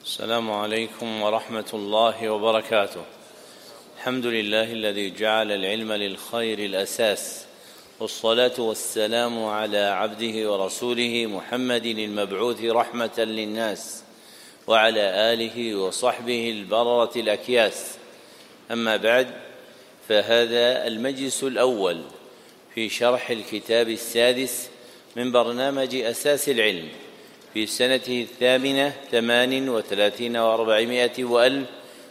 السلام عليكم ورحمة الله وبركاته. الحمد لله الذي جعل العلم للخير الأساس، والصلاة والسلام على عبده ورسوله محمد المبعوث رحمة للناس، وعلى آله وصحبه البررة الأكياس. أما بعد، فهذا المجلس الأول في شرح الكتاب السادس من برنامج أساس العلم في سنته 38 و400 وألف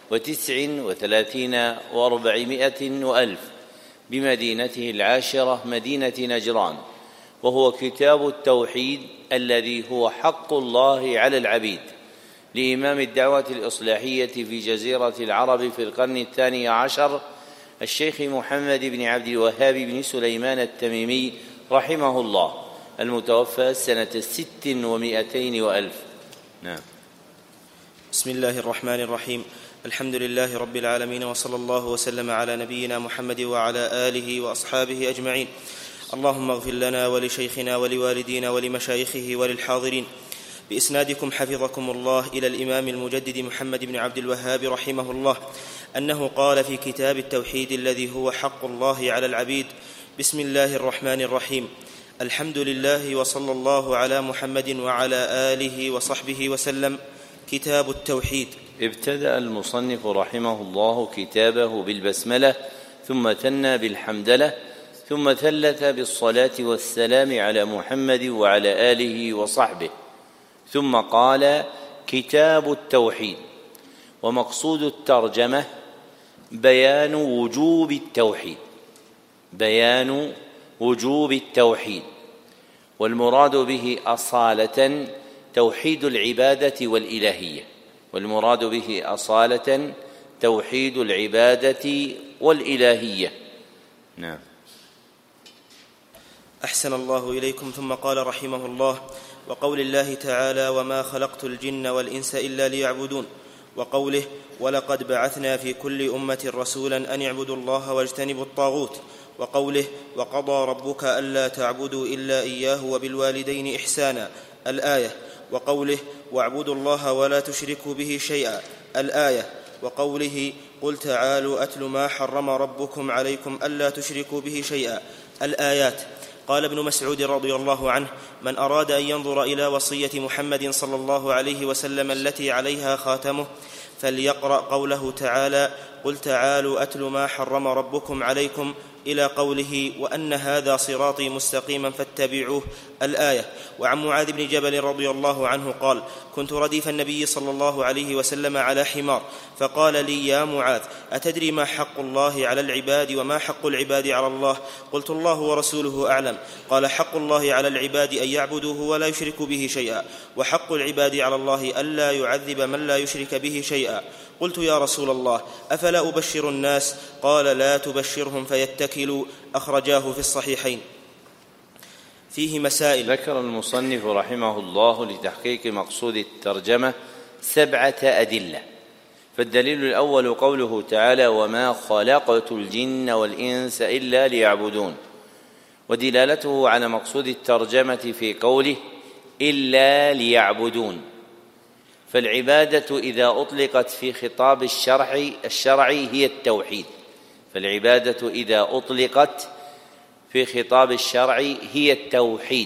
39 و400 وألف بمدينته العاشرة مدينة نجران، وهو كتاب التوحيد الذي هو حق الله على العبيد لإمام الدعوة الإصلاحية في جزيرة العرب في القرن 12 الشيخ محمد بن عبد الوهاب بن سليمان التميمي رحمه الله، المتوفى سنة 600 وألف. نعم. بسم الله الرحمن الرحيم. الحمد لله رب العالمين، وصلى الله وسلم على نبينا محمد وعلى آله وأصحابه أجمعين. اللهم اغفر لنا ولشيخنا ولوالدينا ولمشايخه وللحاضرين. بإسنادكم حفظكم الله إلى الإمام المجدد محمد بن عبد الوهاب رحمه الله أنه قال في كتاب التوحيد الذي هو حق الله على العبيد: بسم الله الرحمن الرحيم. الحمد لله وصلى الله على محمد وعلى آله وصحبه وسلم. كتاب التوحيد. ابتدأ المصنف رحمه الله كتابه بالبسملة، ثم ثنى بالحمدلة، ثم ثلث بالصلاة والسلام على محمد وعلى آله وصحبه، ثم قال: كتاب التوحيد. ومقصود الترجمة بيان وجوب التوحيد، بيان وجوب التوحيد، والمراد به أصالة توحيد العبادة والإلهية، والمراد به أصالة توحيد العبادة والإلهية. نعم. أحسن الله إليكم. ثم قال رحمه الله: وقول الله تعالى: وما خلقت الجن والإنس إلا ليعبدون، وقوله: ولقد بعثنا في كل أمة رسولا أن اعبدوا الله واجتنبوا الطاغوت، وقوله: وقضى ربك ألا تعبدوا إلا إياه وبالوالدين إحسانا، الآية، وقوله: واعبدوا الله ولا تشركوا به شيئا، الآية، وقوله: قل تعالوا أتل ما حرم ربكم عليكم ألا تشركوا به شيئا، الآيات. قال ابن مسعود رضي الله عنه: من أراد أن ينظر إلى وصية محمد صلى الله عليه وسلم التي عليها خاتمه فليقرأ قوله تعالى: قل تعالوا أتل ما حرم ربكم عليكم، إلى قوله: وأن هذا صراطي مستقيما فاتبعوه، الآية. وعن معاذ بن جبل رضي الله عنه قال: كنت رديف النبي صلى الله عليه وسلم على حمار، فقال لي: يا معاذ، أتدري ما حق الله على العباد وما حق العباد على الله؟ قلت: الله ورسوله أعلم. قال: حق الله على العباد أن يعبدوه ولا يشركوا به شيئا، وحق العباد على الله ألا يعذب من لا يشرك به شيئا. قلت: يا رسول الله، أفلا أبشر الناس؟ قال: لا تبشرهم فيتكلوا. أخرجاه في الصحيحين. فيه مسائل. ذكر المصنف رحمه الله لتحقيق مقصود الترجمة 7 أدلة. فالدليل الأول قوله تعالى: وما خلقت الجن والإنس إلا ليعبدون، ودلالته على مقصود الترجمة في قوله: إلا ليعبدون. فالعبادة إذا أطلقت في خطاب الشرعي هي التوحيد، فالعبادة إذا أطلقت في خطاب الشرع هي التوحيد.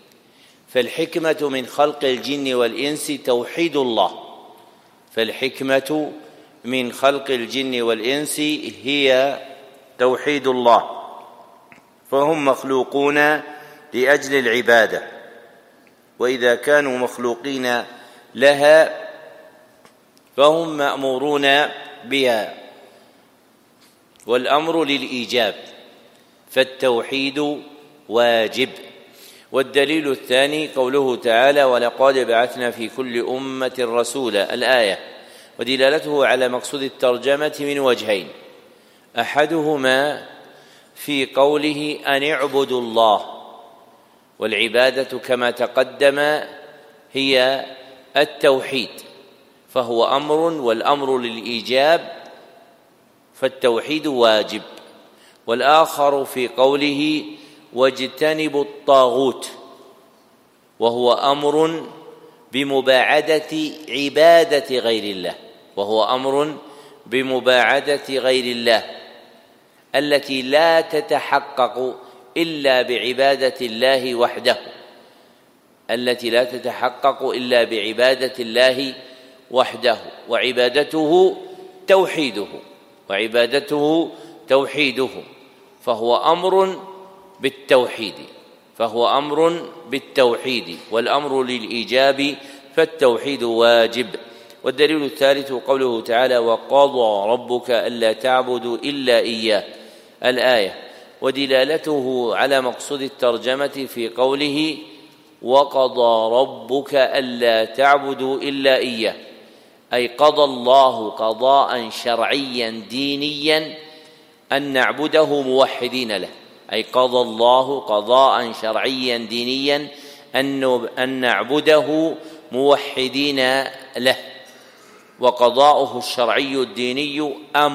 فالحكمة من خلق الجن والإنس توحيد الله، فالحكمة من خلق الجن والإنس هي توحيد الله، فهم مخلوقون لأجل العبادة، وإذا كانوا مخلوقين لها فهم مأمورون بها، والأمر للإيجاب، فالتوحيد واجب. والدليل الثاني قوله تعالى: ولقد بعثنا في كل أمة رسولا، الآية. ودلالته على مقصود الترجمة من وجهين: أحدهما في قوله أن اعبدوا الله، والعبادة كما تقدم هي التوحيد، فهو أمر، والأمر للإيجاب، فالتوحيد واجب. والآخر في قوله واجتنبوا الطاغوت، وهو أمر بمباعدة عبادة غير الله، وهو أمر بمباعدة غير الله التي لا تتحقق إلا بعبادة الله وحده، التي لا تتحقق إلا بعبادة الله وحده، وعبادته توحيده، فهو أمر بالتوحيد، والأمر للإيجاب فالتوحيد واجب. والدليل الثالث قوله تعالى: وقضى ربك ألا تعبدوا إلا إياه، الآية، ودلالته على مقصود الترجمة في قوله: وقضى ربك ألا تعبدوا إلا إياه، أي قضى الله قضاء شرعيا دينيا أن نعبده موحدين له، أي قضى الله قضاء شرعيا دينيا أن نعبده موحدين له. وقضاؤه الشرعي الديني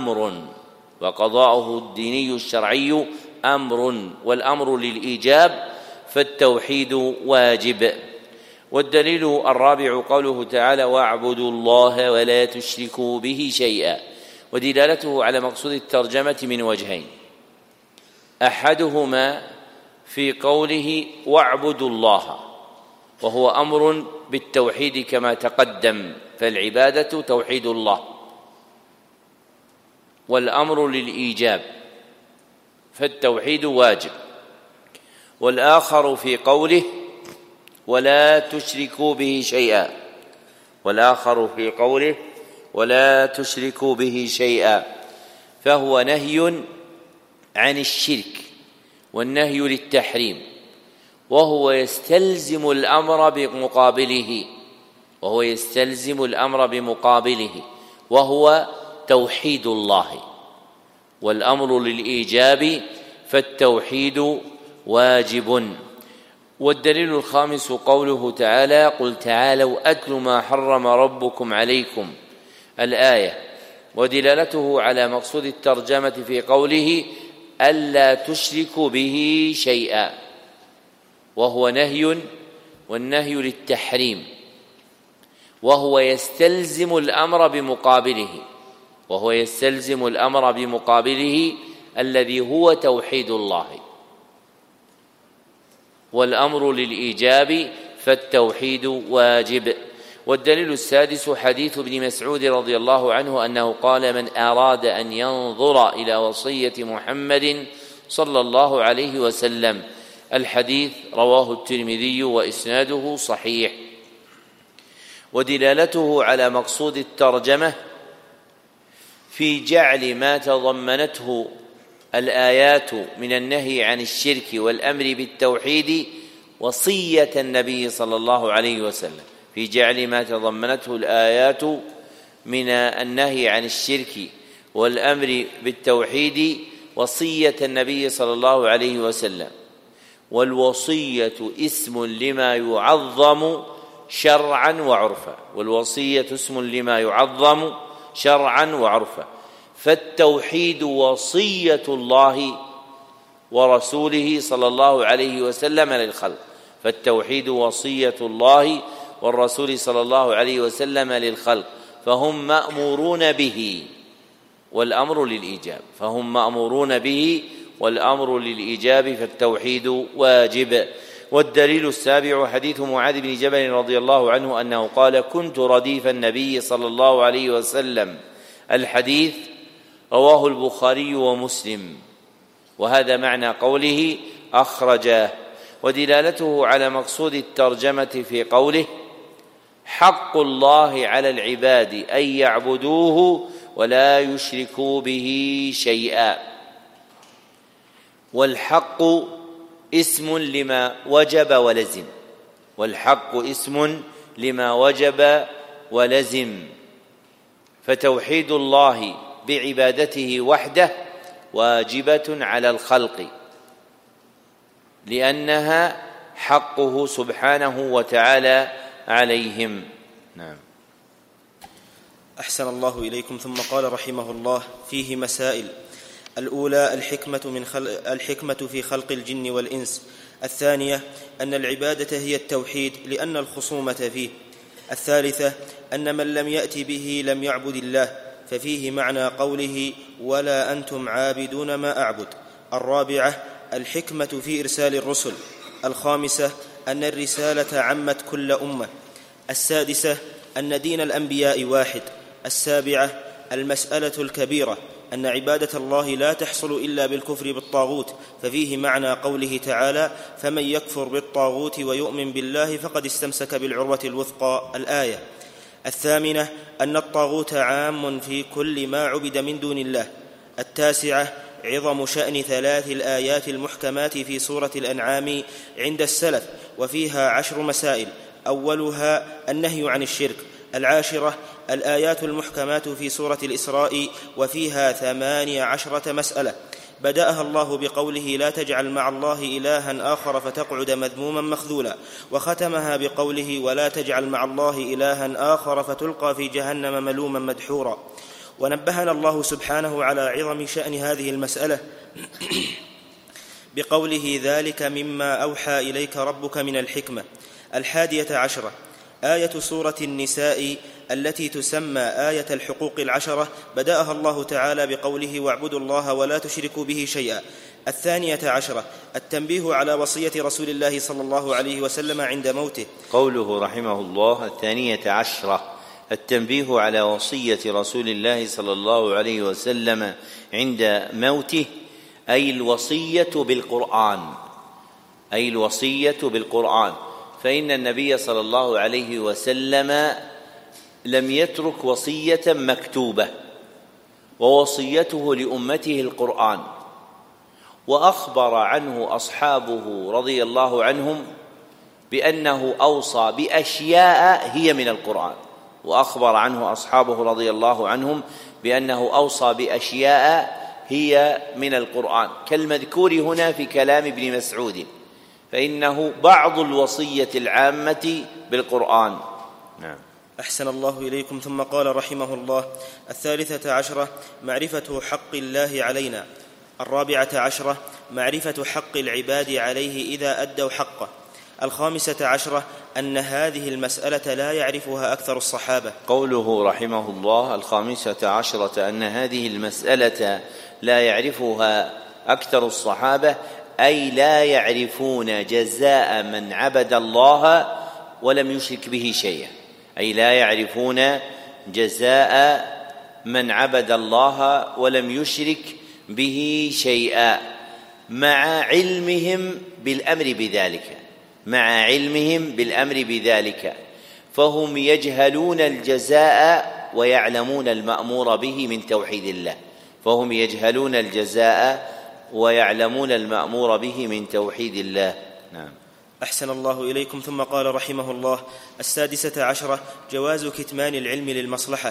أمر، والأمر للإيجاب فالتوحيد واجب. والدليل الرابع قوله تعالى: واعبدوا الله ولا تشركوا به شيئا، ودلالته على مقصود الترجمة من وجهين: أحدهما في قوله واعبدوا الله، وهو أمر بالتوحيد كما تقدم، فالعبادة توحيد الله، والأمر للإيجاب فالتوحيد واجب. والآخر في قوله ولا تشركوا به شيئا، فهو نهي عن الشرك، والنهي للتحريم، وهو يستلزم الأمر بمقابله، وهو توحيد الله، والأمر للإيجاب فالتوحيد واجب. والدليل الخامس قوله تعالى: قل تعالوا أتل ما حرم ربكم عليكم، الآية، ودلالته على مقصود الترجمة في قوله ألا تشركوا به شيئا، وهو نهي، والنهي للتحريم، وهو يستلزم الأمر بمقابله الذي هو توحيد الله، والأمر للإيجاب فالتوحيد واجب. والدليل السادس حديث ابن مسعود رضي الله عنه أنه قال: من أراد أن ينظر إلى وصية محمد صلى الله عليه وسلم، الحديث رواه الترمذي وإسناده صحيح. ودلالته على مقصود الترجمة في جعل ما تضمنته الآيات من النهي عن الشرك والأمر بالتوحيد وصية النبي صلى الله عليه وسلم، في جعل ما تضمنته الآيات من النهي عن الشرك والأمر بالتوحيد وصية النبي صلى الله عليه وسلم. والوصية اسم لما يعظم شرعا وعرفا، فالتوحيد وصية الله ورسوله صلى الله عليه وسلم للخلق، فهم مأمورون به والأمر للإيجاب، فالتوحيد واجب. والدليل السابع حديث معاذ بن جبل رضي الله عنه أنه قال: كنت رديف النبي صلى الله عليه وسلم، الحديث رواه البخاري ومسلم، وهذا معنى قوله أخرجاه. ودلالته على مقصود الترجمة في قوله: حق الله على العباد أن يعبدوه ولا يشركوا به شيئا. والحق اسم لما وجب ولزم، فتوحيد الله بعبادته وحده واجبة على الخلق، لأنها حقه سبحانه وتعالى عليهم. نعم. أحسن الله إليكم. ثم قال رحمه الله: فيه مسائل. الأولى الحكمة في خلق الجن والإنس. الثانية أن العبادة هي التوحيد لأن الخصومة فيه. الثالثة أن من لم يأت به لم يعبد الله، ففيه معنى قوله ولا أنتم عابدون ما أعبد. الرابعة الحكمة في إرسال الرسل. الخامسة أن الرسالة عمت كل أمة. السادسة أن دين الأنبياء واحد. السابعة المسألة الكبيرة أن عبادة الله لا تحصل إلا بالكفر بالطاغوت، ففيه معنى قوله تعالى فمن يكفر بالطاغوت ويؤمن بالله فقد استمسك بالعروة الوثقى، الآية. الثامنة أن الطاغوت عام في كل ما عبد من دون الله. التاسعة عظم شأن 3 الآيات المحكمات في سورة الأنعام عند السلف، وفيها 10 مسائل، أولها النهي عن الشرك. العاشرة الآيات المحكمات في سورة الإسراء، وفيها 18 مسألة، بدأها الله بقوله لا تجعل مع الله إلها آخر فتقعد مذموما مخذولا، وختمها بقوله ولا تجعل مع الله إلها آخر فتلقى في جهنم ملوما مدحورا. ونبهنا الله سبحانه على عظم شأن هذه المسألة بقوله ذلك مما أوحى إليك ربك من الحكمة. 11 آية سورة النساء التي تسمى آية الحقوق 10، بدأها الله تعالى بقوله واعبدوا الله ولا تشركوا به شيئا. 12 التنبيه على وصية رسول الله صلى الله عليه وسلم عند موته. قوله رحمه الله 12 التنبيه على وصية رسول الله صلى الله عليه وسلم عند موته، أي الوصية بالقرآن، أي الوصية بالقرآن، فإن النبي صلى الله عليه وسلم لم يترك وصية مكتوبة، ووصيته لأمته القرآن، وأخبر عنه أصحابه رضي الله عنهم بأنه أوصى بأشياء هي من القرآن، وأخبر عنه أصحابه رضي الله عنهم بأنه أوصى بأشياء هي من القرآن، كالمذكور هنا في كلام ابن مسعود، فإنه بعض الوصية العامة بالقرآن. نعم. أحسن الله إليكم. ثم قال رحمه الله 13 معرفة حق الله علينا. 14 معرفة حق العباد عليه إذا أدوا حقه. 15 أن هذه المسألة لا يعرفها أكثر الصحابة. قوله رحمه الله 15 أن هذه المسألة لا يعرفها أكثر الصحابة، أي لا يعرفون جزاء من عبد الله ولم يشرك به شيئا، أي لا يعرفون جزاء من عبد الله ولم يشرك به شيئا، مع علمهم بالأمر بذلك، مع علمهم بالأمر بذلك، فهم يجهلون الجزاء ويعلمون المأمور به من توحيد الله، فهم يجهلون الجزاء ويعلمون المأمور به من توحيد الله. نعم. أحسن الله إليكم. ثم قال رحمه الله 16 جواز كتمان العلم للمصلحة.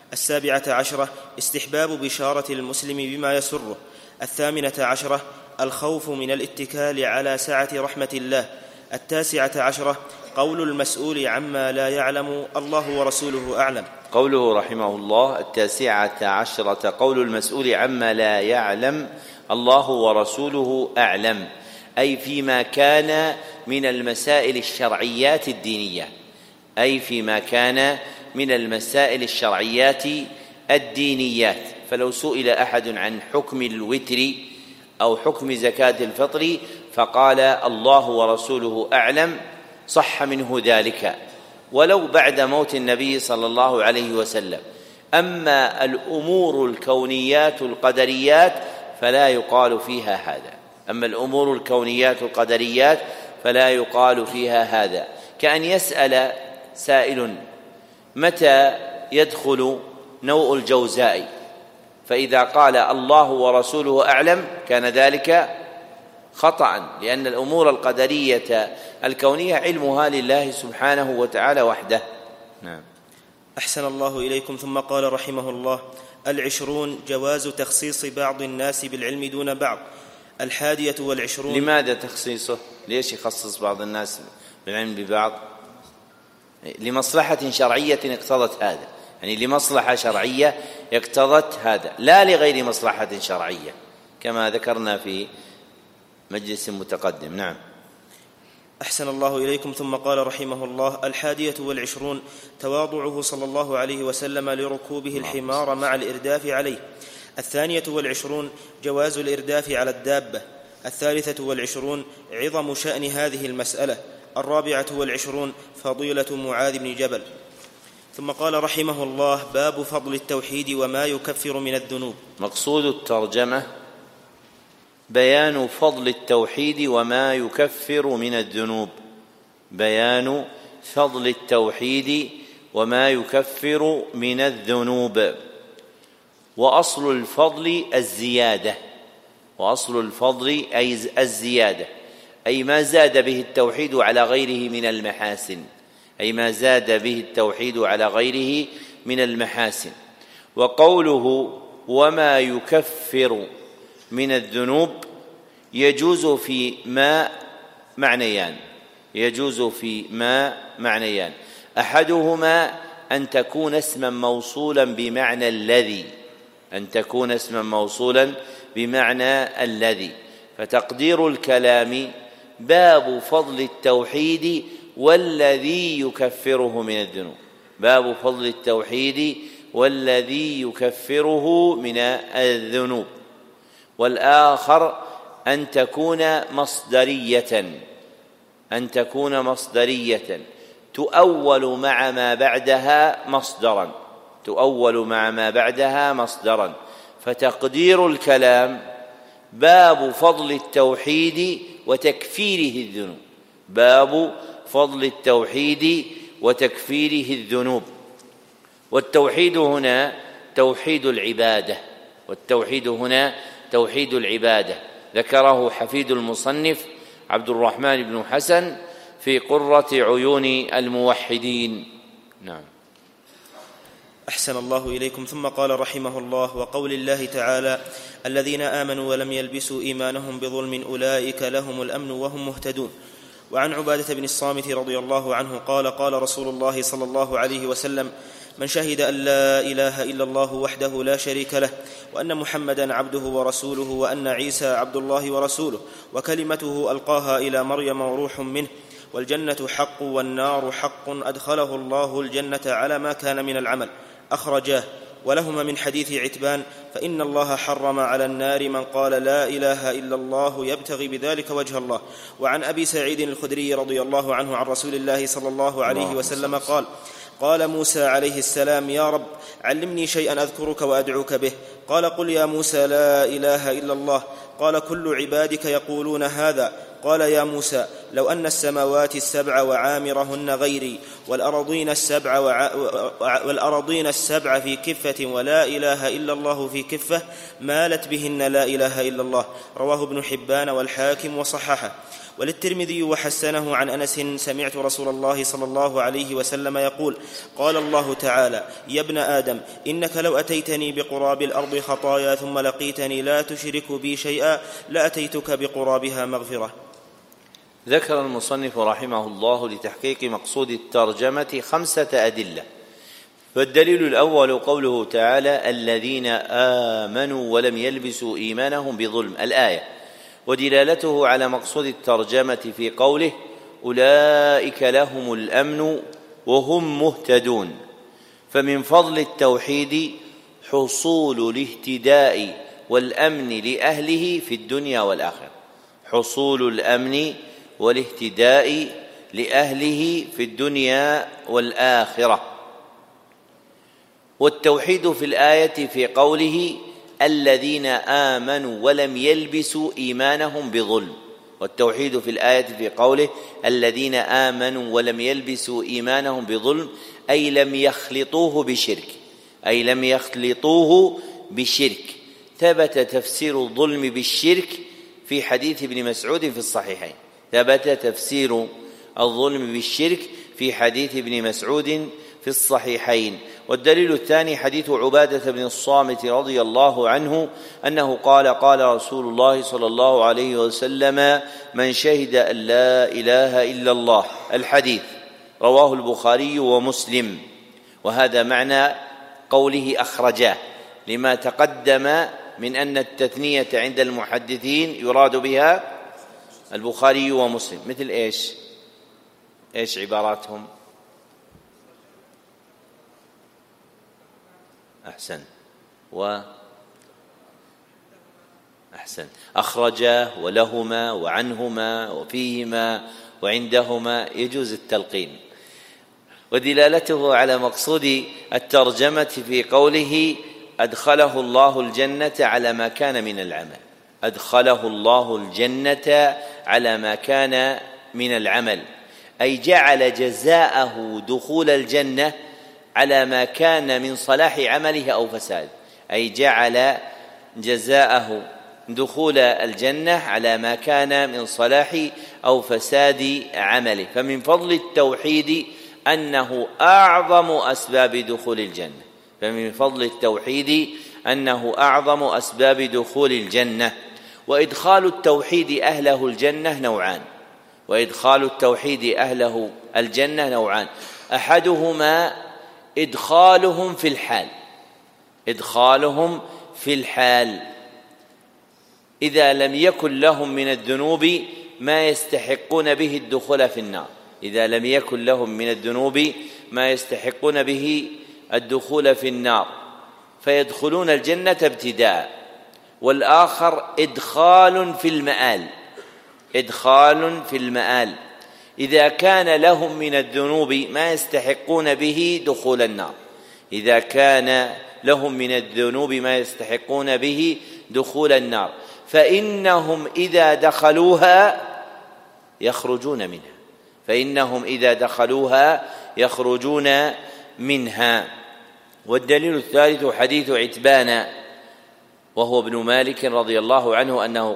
17 استحباب بشارة المسلم بما يسره. 18 الخوف من الاتكال على سعة رحمة الله. 19 قول المسؤول عما لا يعلم الله ورسوله أعلم. قوله رحمه الله 19 قول المسؤول عما لا يعلم الله ورسوله أعلم، أي فيما كان من المسائل الشرعيات الدينية، أي فيما كان من المسائل الشرعيات الدينيات. فلو سئل أحد عن حكم الوتر أو حكم زكاة الفطر فقال الله ورسوله أعلم صح منه ذلك ولو بعد موت النبي صلى الله عليه وسلم. أما الأمور الكونيات القدريات فلا يقال فيها هذا، أما الأمور الكونيات القدريات فلا يقال فيها هذا، كأن يسأل سائل متى يدخل نوء الجوزاء، فإذا قال الله ورسوله أعلم كان ذلك خطأ، لأن الأمور القدرية الكونية علمها لله سبحانه وتعالى وحده. نعم. أحسن الله إليكم. ثم قال رحمه الله 20 جواز تخصيص بعض الناس بالعلم دون بعض. 21 لماذا تخصيصه؟ ليش يخصص بعض الناس بالعلم ببعض؟ لمصلحة شرعية اقتضت هذا، يعني لمصلحة شرعية اقتضت هذا، لا لغير مصلحة شرعية كما ذكرنا في مجلس متقدم. نعم. أحسن الله إليكم. ثم قال رحمه الله: 21 تواضعه صلى الله عليه وسلم لركوبه الحمار مع الإرداف عليه. 22 جواز الإرداف على الدابة. 23 عظم شأن هذه المسألة. 24 فضيلة معاذ بن جبل. ثم قال رحمه الله: باب فضل التوحيد وما يكفر من الذنوب. مقصود الترجمة بيان فضل التوحيد وما يكفر من الذنوب. بيان فضل التوحيد وما يكفر من الذنوب. وأصل الفضل الزيادة. وأصل الفضل أي الزيادة، أي ما زاد به التوحيد على غيره من المحاسن. أي ما زاد به التوحيد على غيره من المحاسن. وقوله وما يكفر من الذنوب يجوز في ما معنيان. يجوز في ما معنيان. أحدهما أن تكون اسما موصولا بمعنى الذي. أن تكون اسما موصولا بمعنى الذي، فتقدير الكلام باب فضل التوحيد والذي يكفره من الذنوب. باب فضل التوحيد والذي يكفره من الذنوب. والآخر أن تكون مصدرية. أن تكون مصدرية تؤول مع ما بعدها مصدرا. تؤول مع ما بعدها مصدرا. فتقدير الكلام باب فضل التوحيد وتكفيره الذنوب. باب فضل التوحيد وتكفيره الذنوب. والتوحيد هنا توحيد العبادة. والتوحيد هنا توحيد العبادة. ذكره حفيد المصنف عبد الرحمن بن حسن في قرة عيون الموحدين. نعم. أحسن الله إليكم. ثم قال رحمه الله: وقول الله تعالى: الذين آمنوا ولم يلبسوا إيمانهم بظلم أولئك لهم الأمن وهم مهتدون. وعن عبادة بن الصامت رضي الله عنه قال: قال رسول الله صلى الله عليه وسلم: من شهد أن لا إله إلا الله وحده لا شريك له، وأن محمدا عبده ورسوله، وأن عيسى عبد الله ورسوله، وكلمته ألقاها إلى مريم وروح منه، والجنة حق والنار حق، أدخله الله الجنة على ما كان من العمل. أخرجاه. ولهما من حديث عتبان: فإن الله حرم على النار من قال لا إله إلا الله يبتغي بذلك وجه الله. وعن أبي سعيد الخدري رضي الله عنه عن رسول الله صلى الله عليه وسلم قال: قال موسى عليه السلام: يا رب علمني شيئا أذكرك وأدعوك به. قال: قل يا موسى لا إله إلا الله. قال: كل عبادك يقولون هذا. قال: يا موسى لو أن السماوات السبع وعامرهن غيري والأرضين السبع في كفة ولا إله إلا الله في كفة مالت بهن لا إله إلا الله. رواه ابن حبان والحاكم وصححه. وللترمذي وحسنه عن أنس: سمعت رسول الله صلى الله عليه وسلم يقول: قال الله تعالى: يا ابن آدم إنك لو أتيتني بقراب الأرض خطايا ثم لقيتني لا تشرك بي شيئا لأتيتك بقرابها مغفرة. ذكر المصنف رحمه الله لتحقيق مقصود الترجمة 5 أدلة. فالدليل الأول قوله تعالى: الذين آمنوا ولم يلبسوا إيمانهم بظلم، الآية، ودلالته على مقصود الترجمة في قوله: أولئك لهم الأمن وهم مهتدون. فمن فضل التوحيد حصول الاهتداء والأمن لأهله في الدنيا والآخرة. حصول الأمن والاهتداء لأهله في الدنيا والآخرة. والتوحيد في الآية في قوله: الذين آمنوا ولم يلبسوا إيمانهم بظلم. والتوحيد في الآية في قوله: الذين آمنوا ولم يلبسوا إيمانهم بظلم، أي لم يخلطوه بشرك. أي لم يخلطوه بشرك. ثبت تفسير الظلم بالشرك في حديث ابن مسعود في الصحيحين. ثبت تفسير الظلم بالشرك في حديث ابن مسعود في الصحيحين. والدليل الثاني حديث عبادة بن الصامت رضي الله عنه أنه قال: قال رسول الله صلى الله عليه وسلم: من شهد أن لا إله إلا الله، الحديث، رواه البخاري ومسلم. وهذا معنى قوله أخرجاه، لما تقدم من أن التثنية عند المحدثين يراد بها البخاري ومسلم. مثل إيش؟ إيش عباراتهم؟ أحسن أخرجا ولهما وعنهما وفيهما وعندهما، يجوز التلقين. ودلالته على مقصود الترجمة في قوله أدخله الله الجنة على ما كان من العمل، أدخله الله الجنة على ما كان من العمل، أي جعل جزاءه دخول الجنة على ما كان من صلاح عمله أو فساد، أي جعل جزاءه دخول الجنة على ما كان من صلاح أو فساد عمله. فمن فضل التوحيد أنه أعظم أسباب دخول الجنة، فمن فضل التوحيد أنه أعظم أسباب دخول الجنة. وإدخال التوحيد أهله الجنة نوعان، وإدخال التوحيد أهله الجنة نوعان، أحدهما إدخالهم في الحال، إدخالهم في الحال إذا لم يكن لهم من الذنوب ما يستحقون به الدخول في النار، إذا لم يكن لهم من الذنوب ما يستحقون به الدخول في النار فيدخلون الجنة ابتداء. والآخر إدخال في المآل، إدخال في المآل إذا كان لهم من الذنوب ما يستحقون به دخول النار، إذا كان لهم من الذنوب ما يستحقون به دخول النار فإنهم إذا دخلوها يخرجون منها، فإنهم إذا دخلوها يخرجون منها. والدليل الثالث حديث عتبان وهو ابن مالك رضي الله عنه أنه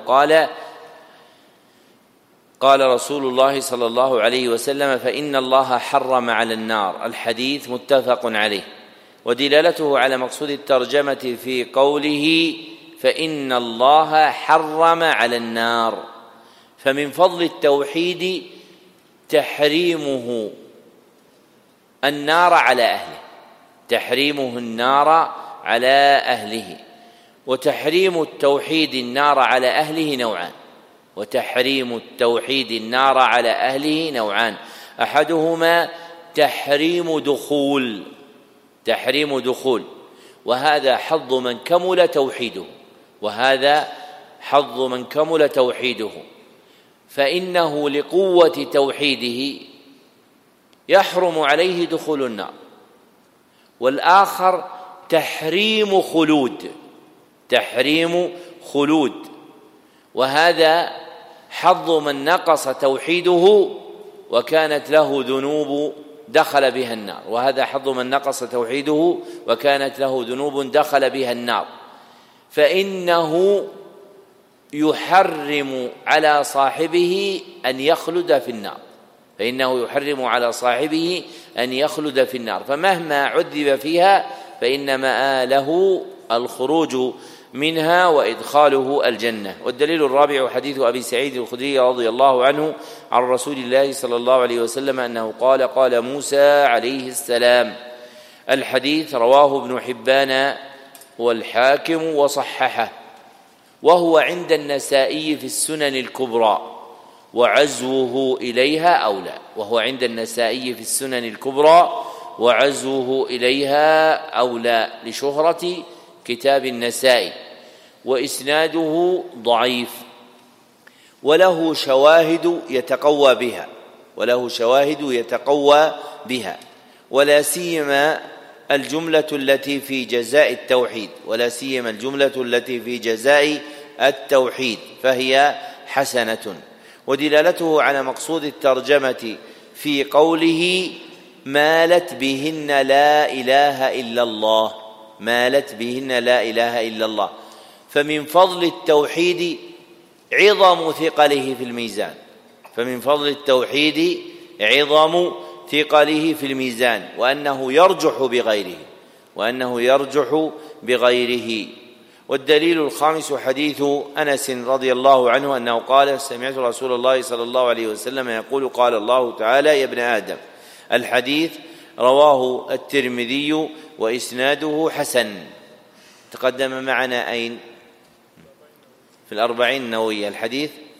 قال رسول الله صلى الله عليه وسلم فإن الله حرم على النار، الحديث متفق عليه. ودلالته على مقصود الترجمة في قوله فإن الله حرم على النار، فمن فضل التوحيد تحريمه النار على أهله، تحريمه النار على أهله. وتحريم التوحيد النار على أهله نوعان، وتحريم التوحيد النار على أهله نوعان، أحدهما تحريم دخول، تحريم دخول، وهذا حظ من كمل توحيده، وهذا حظ من كمل توحيده، فإنه لقوة توحيده يحرم عليه دخول النار. والآخر تحريم خلود، تحريم خلود، وهذا حظ من نقص توحيده وكانت له ذنوب دخل بها النار، وهذا حظ من نقص توحيده وكانت له ذنوب دخل بها النار، فإنه يحرم على صاحبه أن يخلد في النار، فإنه يحرم على صاحبه أن يخلد في النار، فمهما عذب فيها فإن مآله الخروج منها وإدخاله الجنة. والدليل الرابع حديث أبي سعيد الخدري رضي الله عنه عن رسول الله صلى الله عليه وسلم أنه قال موسى عليه السلام، الحديث رواه ابن حبان والحاكم وصححه، وهو عند النسائي في السنن الكبرى وعزوه إليها أولى، وهو عند النسائي في السنن الكبرى وعزوه إليها أولى لشهرة كتاب النسائي، وإسناده ضعيف وله شواهد يتقوى بها، وله شواهد يتقوى بها، ولا سيما الجملة التي في جزاء التوحيد، ولا سيما الجملة التي في جزاء التوحيد فهي حسنة. ودلالته على مقصود الترجمة في قوله مالت بهن لا إله إلا الله، مالت بهن لا إله إلا الله، فمن فضل التوحيد عظم ثقله في الميزان، فمن فضل التوحيد عظم ثقله في الميزان، وأنه يرجح بغيره، وأنه يرجح بغيره. والدليل الخامس حديث أنس رضي الله عنه أنه قال سمعت رسول الله صلى الله عليه وسلم يقول قال الله تعالى يا ابن آدم، الحديث رواه الترمذي وإسناده حسن. تقدم معنا أين؟ في الأربعين النووية، الحديث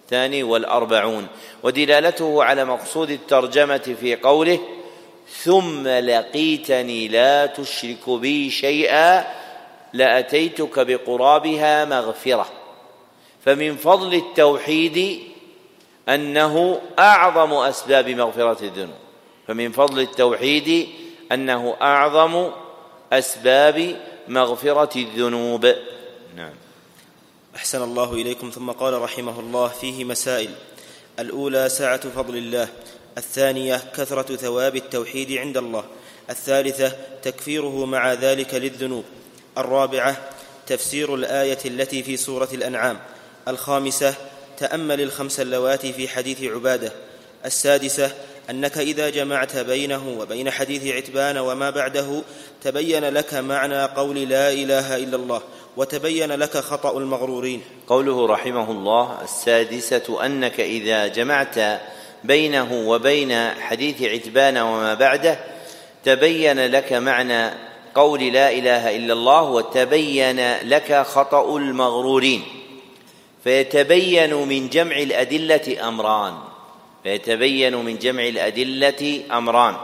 الثاني والأربعون. ودلالته على مقصود الترجمة في قوله ثم لقيتني لا تشرك بي شيئا لأتيتك بقرابها مغفرة. فمن فضل التوحيد أنه أعظم أسباب مغفرة الذنوب، فمن فضل التوحيد أنه أعظم أسباب مغفرة الذنوب. نعم. أحسن الله إليكم. ثم قال رحمه الله: فيه مسائل. الأولى سعة فضل الله، الثانية كثرة ثواب التوحيد عند الله، الثالثة تكفيره مع ذلك للذنوب، الرابعة تفسير الآية التي في سورة الأنعام، الخامسة تأمل الخمس اللواتي في حديث عبادة، السادسة أنك إذا جمعت بينه وبين حديث عتبان وما بعده تبين لك معنى قول لا إله إلا الله وتبين لك خطأ المغرورين. قوله رحمه الله: السادسة أنك إذا جمعت بينه وبين حديث عتبان وما بعده تبين لك معنى قول لا إله إلا الله وتبين لك خطأ المغرورين. فيتبين من جمع الأدلة أمران،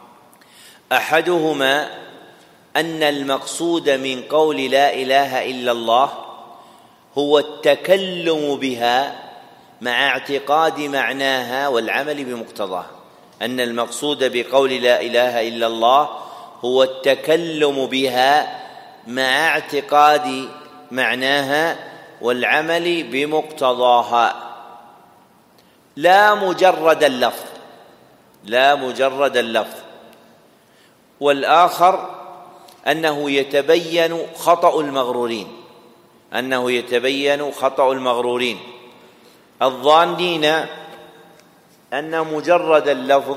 أحدهما أن المقصود من قول لا إله إلا الله هو التكلم بها مع اعتقاد معناها والعمل بمقتضاها. أن المقصود بقول لا إله إلا الله هو التكلم بها مع اعتقاد معناها والعمل بمقتضاها، لا مجرد اللفظ. والآخر أنه يتبين خطأ المغرورين الظانين أن مجرد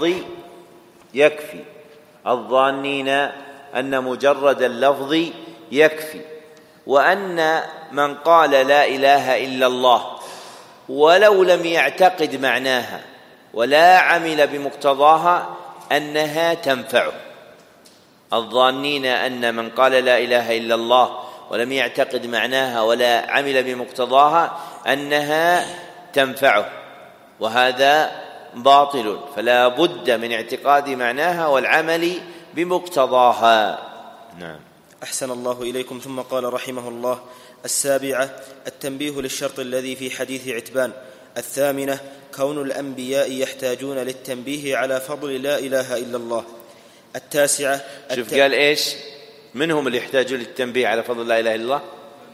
اللفظ يكفي، وأن من قال لا إله إلا الله ولو لم يعتقد معناها ولا عمل بمقتضاها أنها تنفعه. الظانين أن من قال لا إله إلا الله ولم يعتقد معناها ولا عمل بمقتضاها أنها تنفعه، وهذا باطل، فلا بد من اعتقاد معناها والعمل بمقتضاها. نعم. أحسن الله إليكم. ثم قال رحمه الله: السابعة التنبيه للشرط الذي في حديث عتبان، الثامنة كون الأنبياء يحتاجون للتنبيه على فضل لا إله إلا الله، التاسعة شوف قال إيش؟ من هم اللي يحتاجون للتنبيه على فضل لا إله إلا الله؟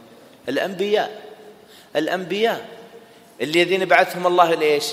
الأنبياء الذين بعثهم الله لإيش؟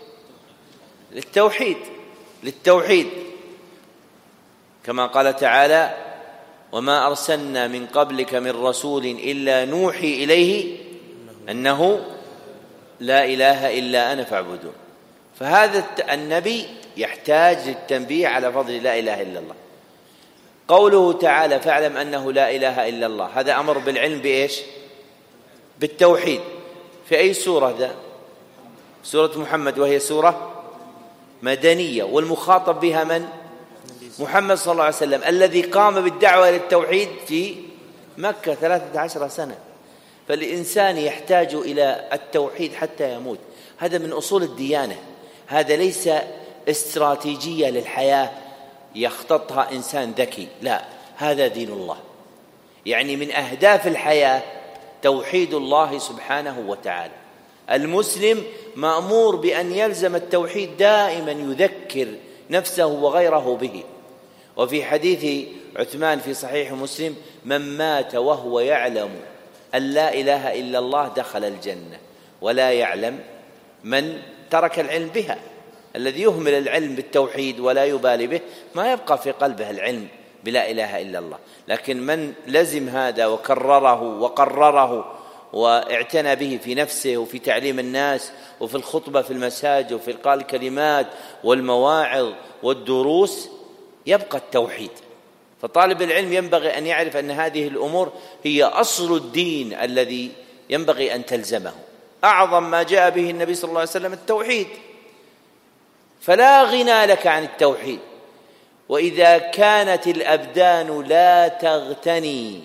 للتوحيد، كما قال تعالى: وما أرسلنا من قبلك من رسول إلا نوحي إليه أنه لا إله إلا أنا فاعبدون. فهذا النبي يحتاج للتنبيه على فضل لا إله إلا الله. قوله تعالى: فاعلم أنه لا إله إلا الله، هذا أمر بالعلم بإيش؟ بالتوحيد. في أي سورة ذا؟ سورة محمد، وهي سورة مدنية، والمخاطب بها من؟ محمد صلى الله عليه وسلم، الذي قام بالدعوة للتوحيد في مكة 13 سنة. فالإنسان يحتاج إلى التوحيد حتى يموت، هذا من أصول الديانة، هذا ليس استراتيجية للحياة يخططها إنسان ذكي، لا، هذا دين الله. يعني من أهداف الحياة توحيد الله سبحانه وتعالى. المسلم مأمور بأن يلزم التوحيد دائما، يذكر نفسه وغيره به. وفي حديث عثمان في صحيح مسلم: من مات وهو يعلم أن لا إله إلا الله دخل الجنة، ولا يعلم من ترك العلم بها. الذي يهمل العلم بالتوحيد ولا يبالي به ما يبقى في قلبه العلم بلا إله إلا الله. لكن من لزم هذا وكرره وقرره واعتنى به في نفسه وفي تعليم الناس وفي الخطبة في المساجد وفي إلقاء الكلمات والمواعظ والدروس، يبقى التوحيد. فطالب العلم ينبغي أن يعرف أن هذه الأمور هي أصل الدين الذي ينبغي أن تلزمه. أعظم ما جاء به النبي صلى الله عليه وسلم التوحيد، فلا غنى لك عن التوحيد. وإذا كانت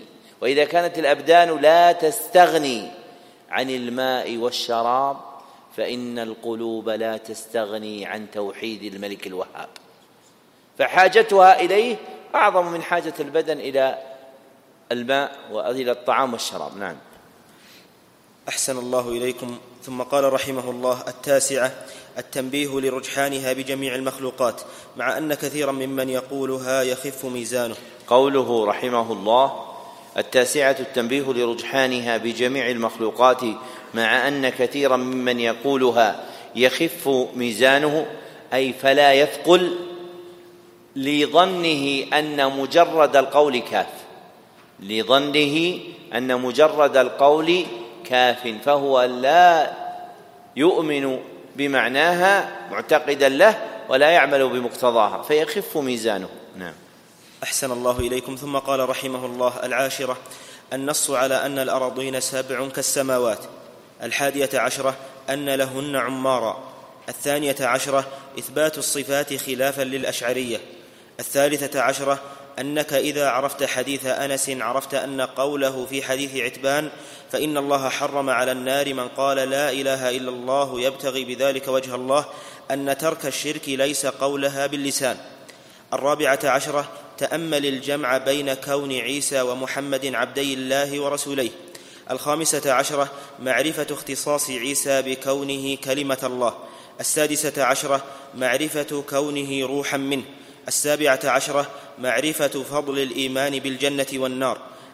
الأبدان لا تستغني عن الماء والشراب، فإن القلوب لا تستغني عن توحيد الملك الوهاب، فحاجتها إليه أعظم من حاجة البدن إلى الماء وإلى الطعام والشراب. نعم. أحسن الله إليكم. ثم قال رحمه الله: 9 التنبيه لرجحانها بجميع المخلوقات، مع أن كثيرا ممن يقولها يخف ميزانه. قوله رحمه الله: 9 التنبيه لرجحانها بجميع المخلوقات، مع أن كثيرا ممن يقولها يخف ميزانه، أي فلا يثقل، لظنه أن مجرد القول كاف، لظنه أن مجرد القول كاف، فهو لا يؤمن بمعناها معتقدا له ولا يعمل بمقتضاها، فيخف ميزانه. نعم. أحسن الله إليكم. ثم قال رحمه الله: 10 النص على أن الأراضين 7 كالسماوات. 11 أن لهن عمارا. 12 إثبات الصفات خلافا للأشعرية. 13 أنك إذا عرفت حديث أنس عرفت أن قوله في حديث عتبان: فإن الله حرم على النار من قال لا إله إلا الله يبتغي بذلك وجه الله، أن ترك الشرك ليس قولها باللسان. 14 تأمل الجمع بين كون عيسى ومحمد عبدي الله ورسوليه. 15 معرفة اختصاص عيسى بكونه كلمة الله. 16 معرفة كونه روحا منه. 17 معرفة فضل الإيمان بالجنة والنار.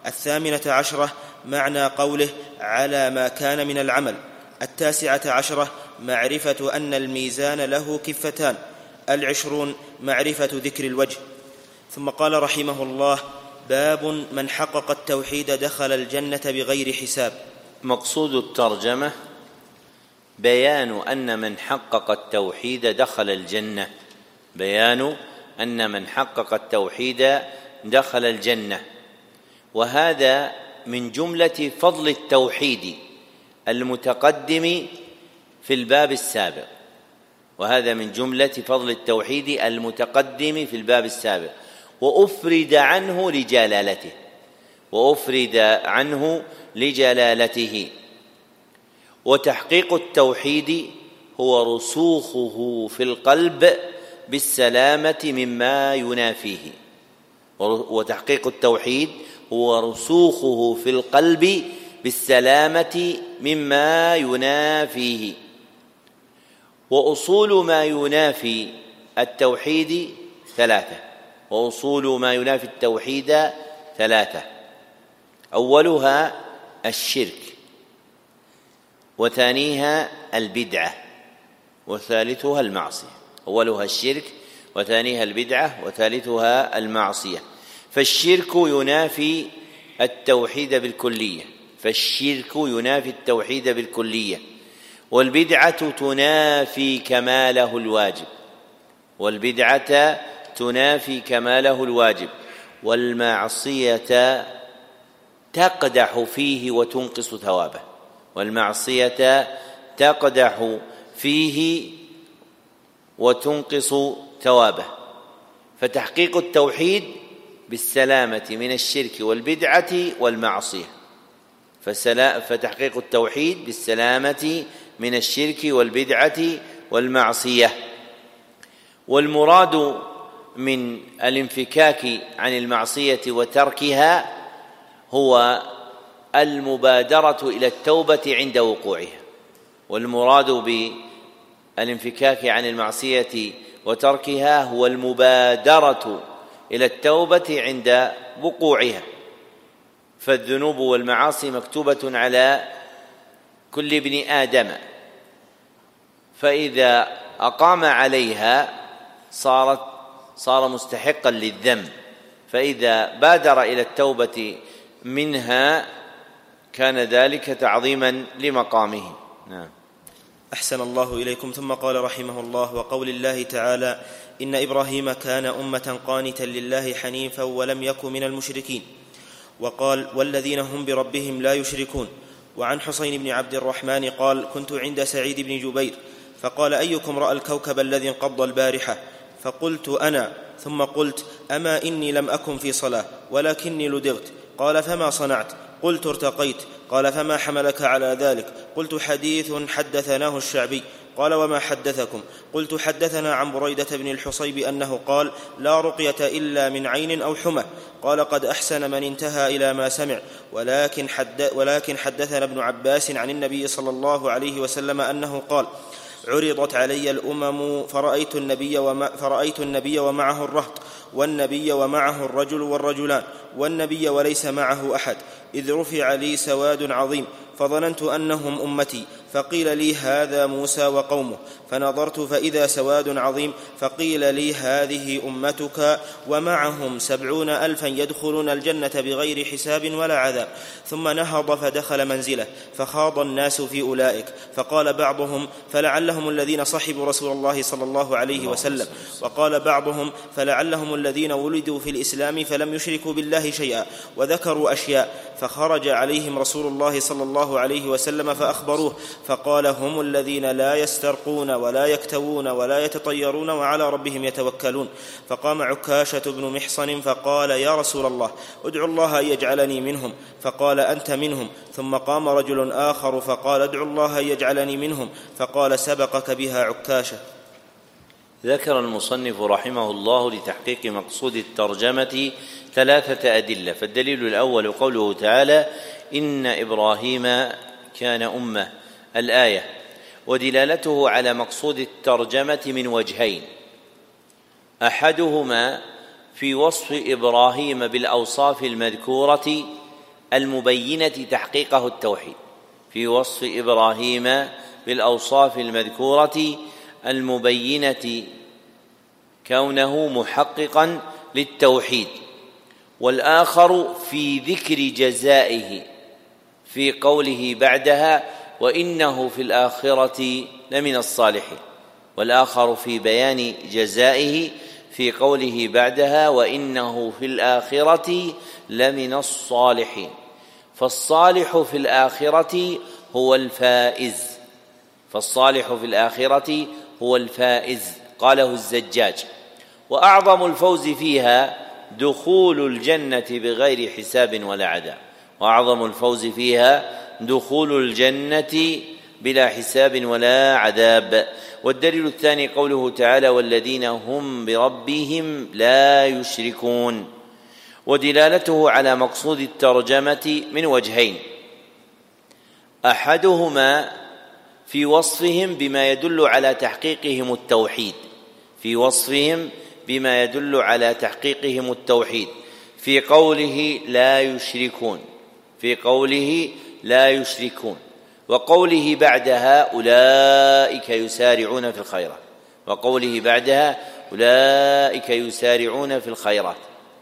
18 معنى قوله على ما كان من العمل. 19 معرفة أن الميزان له كفتان. 20 معرفة ذكر الوجه. ثم قال رحمه الله: باب من حقق التوحيد دخل الجنة بغير حساب. مقصود الترجمة بيان أن من حقق التوحيد دخل الجنة، بيان أن من حقق التوحيد دخل الجنة، وهذا من جملة فضل التوحيد المتقدم في الباب السابق، وهذا من جملة فضل التوحيد المتقدم في الباب السابق، وأفرد عنه لجلالته، وأفرد عنه لجلالته. وتحقيق التوحيد هو رسوخه في القلب بالسلامة مما ينافيه، وتحقيق التوحيد هو رسوخه في القلب بالسلامة مما ينافيه. وأصول ما ينافي التوحيد 3، وأصول ما ينافي التوحيد 3: أولها الشرك، وثانيها البدعة، وثالثها المعصية. أولها الشرك، وثانيها البدعة، وثالثها المعصية. فالشرك ينافي التوحيد بالكلية، فالشرك ينافي التوحيد بالكلية، والبدعة تنافي كماله الواجب، والبدعة تنافي كماله الواجب، والمعصية تقدح فيه وتنقص ثوابه، والمعصية تقدح فيه وتنقص ثوابه. فتحقيق التوحيد بالسلامة من الشرك والبدعة والمعصية، فتحقيق التوحيد بالسلامة من الشرك والبدعة والمعصية. والمراد من الانفكاك عن المعصية وتركها هو المبادرة إلى التوبة عند وقوعها، والمراد بالانفكاك عن المعصية وتركها هو المبادرة إلى التوبة عند وقوعها. فالذنوب والمعاصي مكتوبة على كل ابن آدم، فإذا أقام عليها صار مستحقا للذنب، فإذا بادر إلى التوبة منها كان ذلك تعظيما لمقامه. نعم. أحسن الله إليكم. ثم قال رحمه الله: وقول الله تعالى: إن إبراهيم كان أمة قانتا لله حنيفا ولم يك من المشركين. وقال: والذين هم بربهم لا يشركون. وعن حسين بن عبد الرحمن قال: كنت عند سعيد بن جبير فقال: أيكم رأى الكوكب الذي انقض البارحة؟ فقلت: أنا. ثم قلت: أما إني لم أكن في صلاة ولكني لدغت. قال: فما صنعت؟ قلت ارتقيت. قال فما حملك على ذلك؟ قلت حديث حدثناه الشعبي. قال وما حدثكم؟ قلت حدثنا عن بريدة بن الحصيب أنه قال لا رقية إلا من عين أو حمى. قال قد أحسن من انتهى إلى ما سمع، ولكن حدثنا ابن عباس عن النبي صلى الله عليه وسلم أنه قال عرضت علي الأمم فرأيت النبي ومعه الرهط، والنبي ومعه الرجل والرجلان، والنبي وليس معه أحد، إذ رفع لي سواد عظيم فظننت أنهم أمتي، فقيل لي هذا موسى وقومه، فنظرت فإذا سواد عظيم، فقيل لي هذه أمتك ومعهم 70,000 يدخلون الجنة بغير حساب ولا عذاب. ثم نهض فدخل منزله، فخاض الناس في أولئك، فقال بعضهم فلعلهم الذين صحبوا رسول الله صلى الله عليه وسلم، وقال بعضهم فلعلهم الذين ولدوا في الإسلام فلم يشركوا بالله شيئا، وذكروا أشياء، فخرج عليهم رسول الله صلى الله عليه وسلم فأخبروه، فقال هم الذين لا يسترقون ولا يكتوون ولا يتطيرون وعلى ربهم يتوكلون. فقام عكاشة بن محصن فقال يا رسول الله ادعو الله أن يجعلني منهم، فقال أنت منهم. ثم قام رجل آخر فقال ادعو الله أن يجعلني منهم، فقال سبقك بها عكاشة. ذكر المصنف رحمه الله لتحقيق مقصود الترجمة 3 أدلة. فالدليل الأول قوله تعالى إن إبراهيم كان أمة، الآية، ودلالته على مقصود الترجمة من وجهين: أحدهما في وصف إبراهيم بالأوصاف المذكورة المبينة تحقيقه التوحيد، في وصف إبراهيم بالأوصاف المذكورة المبينة كونه محققا للتوحيد، والآخر في ذكر جزائه في قوله بعدها وإنه في الآخرة لمن الصالحين، والآخر في بيان جزائه في قوله بعدها وإنه في الآخرة لمن الصالحين. فالصالح في الآخرة هو الفائز، فالصالح في الآخرة هو الفائز، قاله الزجاج. وأعظم الفوز فيها دخول الجنة بغير حساب ولا عذاب، وأعظم الفوز فيها دخول الجنة بلا حساب ولا عذاب. والدليل الثاني قوله تعالى والذين هم بربهم لا يشركون، ودلالته على مقصود الترجمة من وجهين: أحدهما في وصفهم بما يدل على تحقيقهم التوحيد، في وصفهم بما يدل على تحقيقهم التوحيد في قوله لا يشركون، في قوله لا يشركون، وقوله بعدها أولئك يسارعون في الخيرات، وقوله بعدها أولئك يسارعون في الخيرات.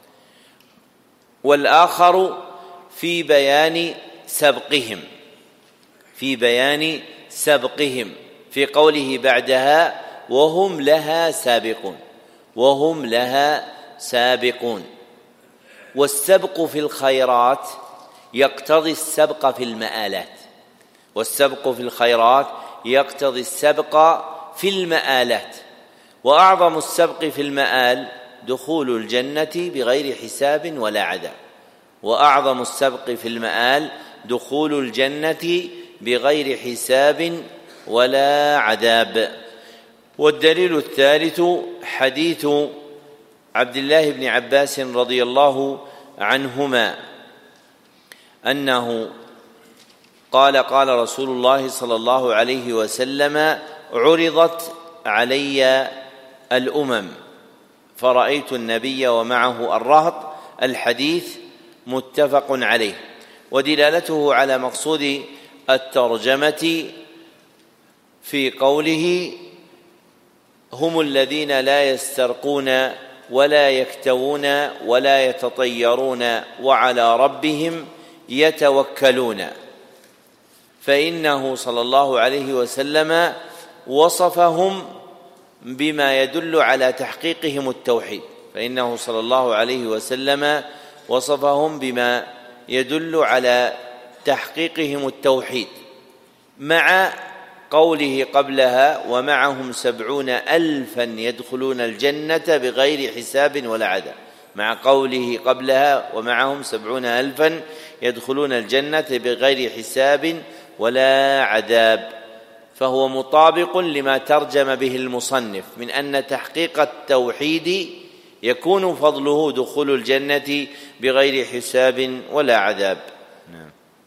والآخر في بيان سبقهم، في بيان سبقهم في قوله بعدها وهم لها سابقون، وهم لها سابقون. والسبق في الخيرات يقتضي السبق في المآلات، والسبق في الخيرات يقتضي السبق في المآلات. وأعظم السبق في المآل دخول الجنة بغير حساب ولا عذاب، وأعظم السبق في المآل دخول الجنة بغير حساب ولا عذاب. والدليل الثالث حديث عبد الله بن عباس رضي الله عنهما أنه قال قال رسول الله صلى الله عليه وسلم عرضت علي الأمم فرأيت النبي ومعه الرهط، الحديث متفق عليه. ودلالته على مقصود الترجمة في قوله هم الذين لا يسترقون ولا يكتوون ولا يتطيرون وعلى ربهم يتوكلون، فإنه صلى الله عليه وسلم وصفهم بما يدل على تحقيقهم التوحيد، فإنه صلى الله عليه وسلم وصفهم بما يدل على تحقيقهم التوحيد، مع قوله قبلها ومعهم 70,000 يدخلون الجنة بغير حساب ولا عذاب، مع قوله قبلها ومعهم 70,000 يدخلون الجنة بغير حساب ولا عذاب، فهو مطابق لما ترجم به المصنف من أن تحقيق التوحيد يكون فضله دخول الجنة بغير حساب ولا عذاب. نعم.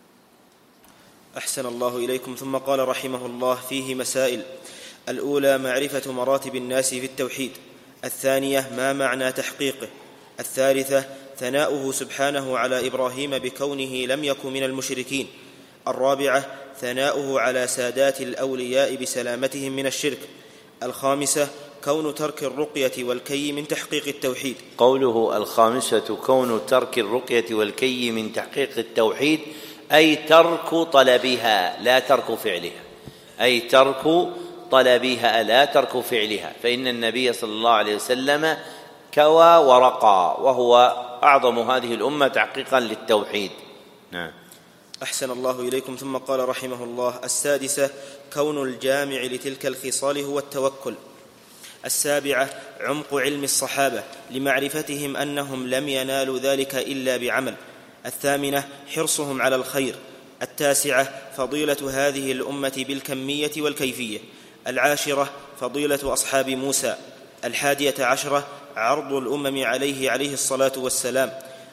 أحسن الله إليكم. ثم قال رحمه الله: فيه مسائل: الأولى معرفة مراتب الناس في التوحيد، الثانية ما معنى تحقيقه، الثالثة ثناؤه سبحانه على إبراهيم بكونه لم يكن من المشركين، الرابعة ثناؤه على سادات الأولياء بسلامتهم من الشرك، الخامسة كون ترك الرقية والكي من تحقيق التوحيد. قوله الخامسة كون ترك الرقية والكي من تحقيق التوحيد أي ترك طلبها لا ترك فعلها، أي ترك طلبها لا ترك فعلها، فإن النبي صلى الله عليه وسلم كوى ورقى، وهو أعظم هذه الأمة تحقيقا للتوحيد. نعم. أحسن الله إليكم. ثم قال رحمه الله: السادسة كون الجامع لتلك الخصال هو التوكل، السابعة عمق علم الصحابة لمعرفتهم أنهم لم ينالوا ذلك إلا بعمل، الثامنة حرصهم على الخير، التاسعة فضيلة هذه الأمة بالكمية والكيفية، العاشرة فضيلة أصحاب موسى، 11 عرض الأمم عليه الصلاة والسلام،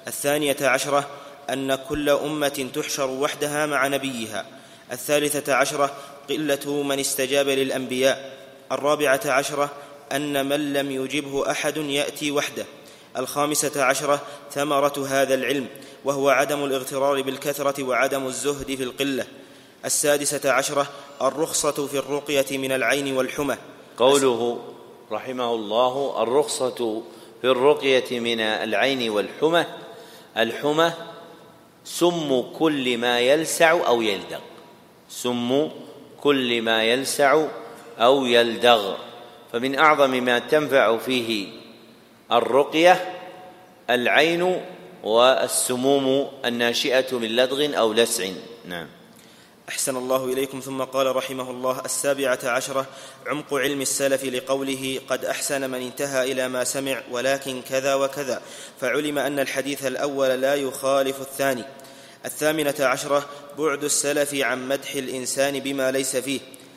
12 أن كل أمة تحشر وحدها مع نبيها، 13 قلة من استجاب للأنبياء، 14 أن من لم يجبه أحد يأتي وحده، 15 ثمرة هذا العلم وهو عدم الاغترار بالكثرة وعدم الزهد في القلة، 16 الرخصة في الرقية من العين والحمى. قوله رحمه الله الرخصة في الرقية من العين والحمى، الحمى سم كل ما يلسع أو يلدغ، سم كل ما يلسع أو يلدغ، فمن أعظم ما تنفع فيه الرقية العين والسموم الناشئة من لدغ أو لسع. نعم. أحسن الله إليكم. ثم قال رحمه الله: 17 عمق علم السلف لقوله قد أحسن من انتهى إلى ما سمع ولكن كذا وكذا، فعلم أن الحديث الأول لا يخالف الثاني. 18 بعد السلف عن مدح الإنسان بما ليس فيه.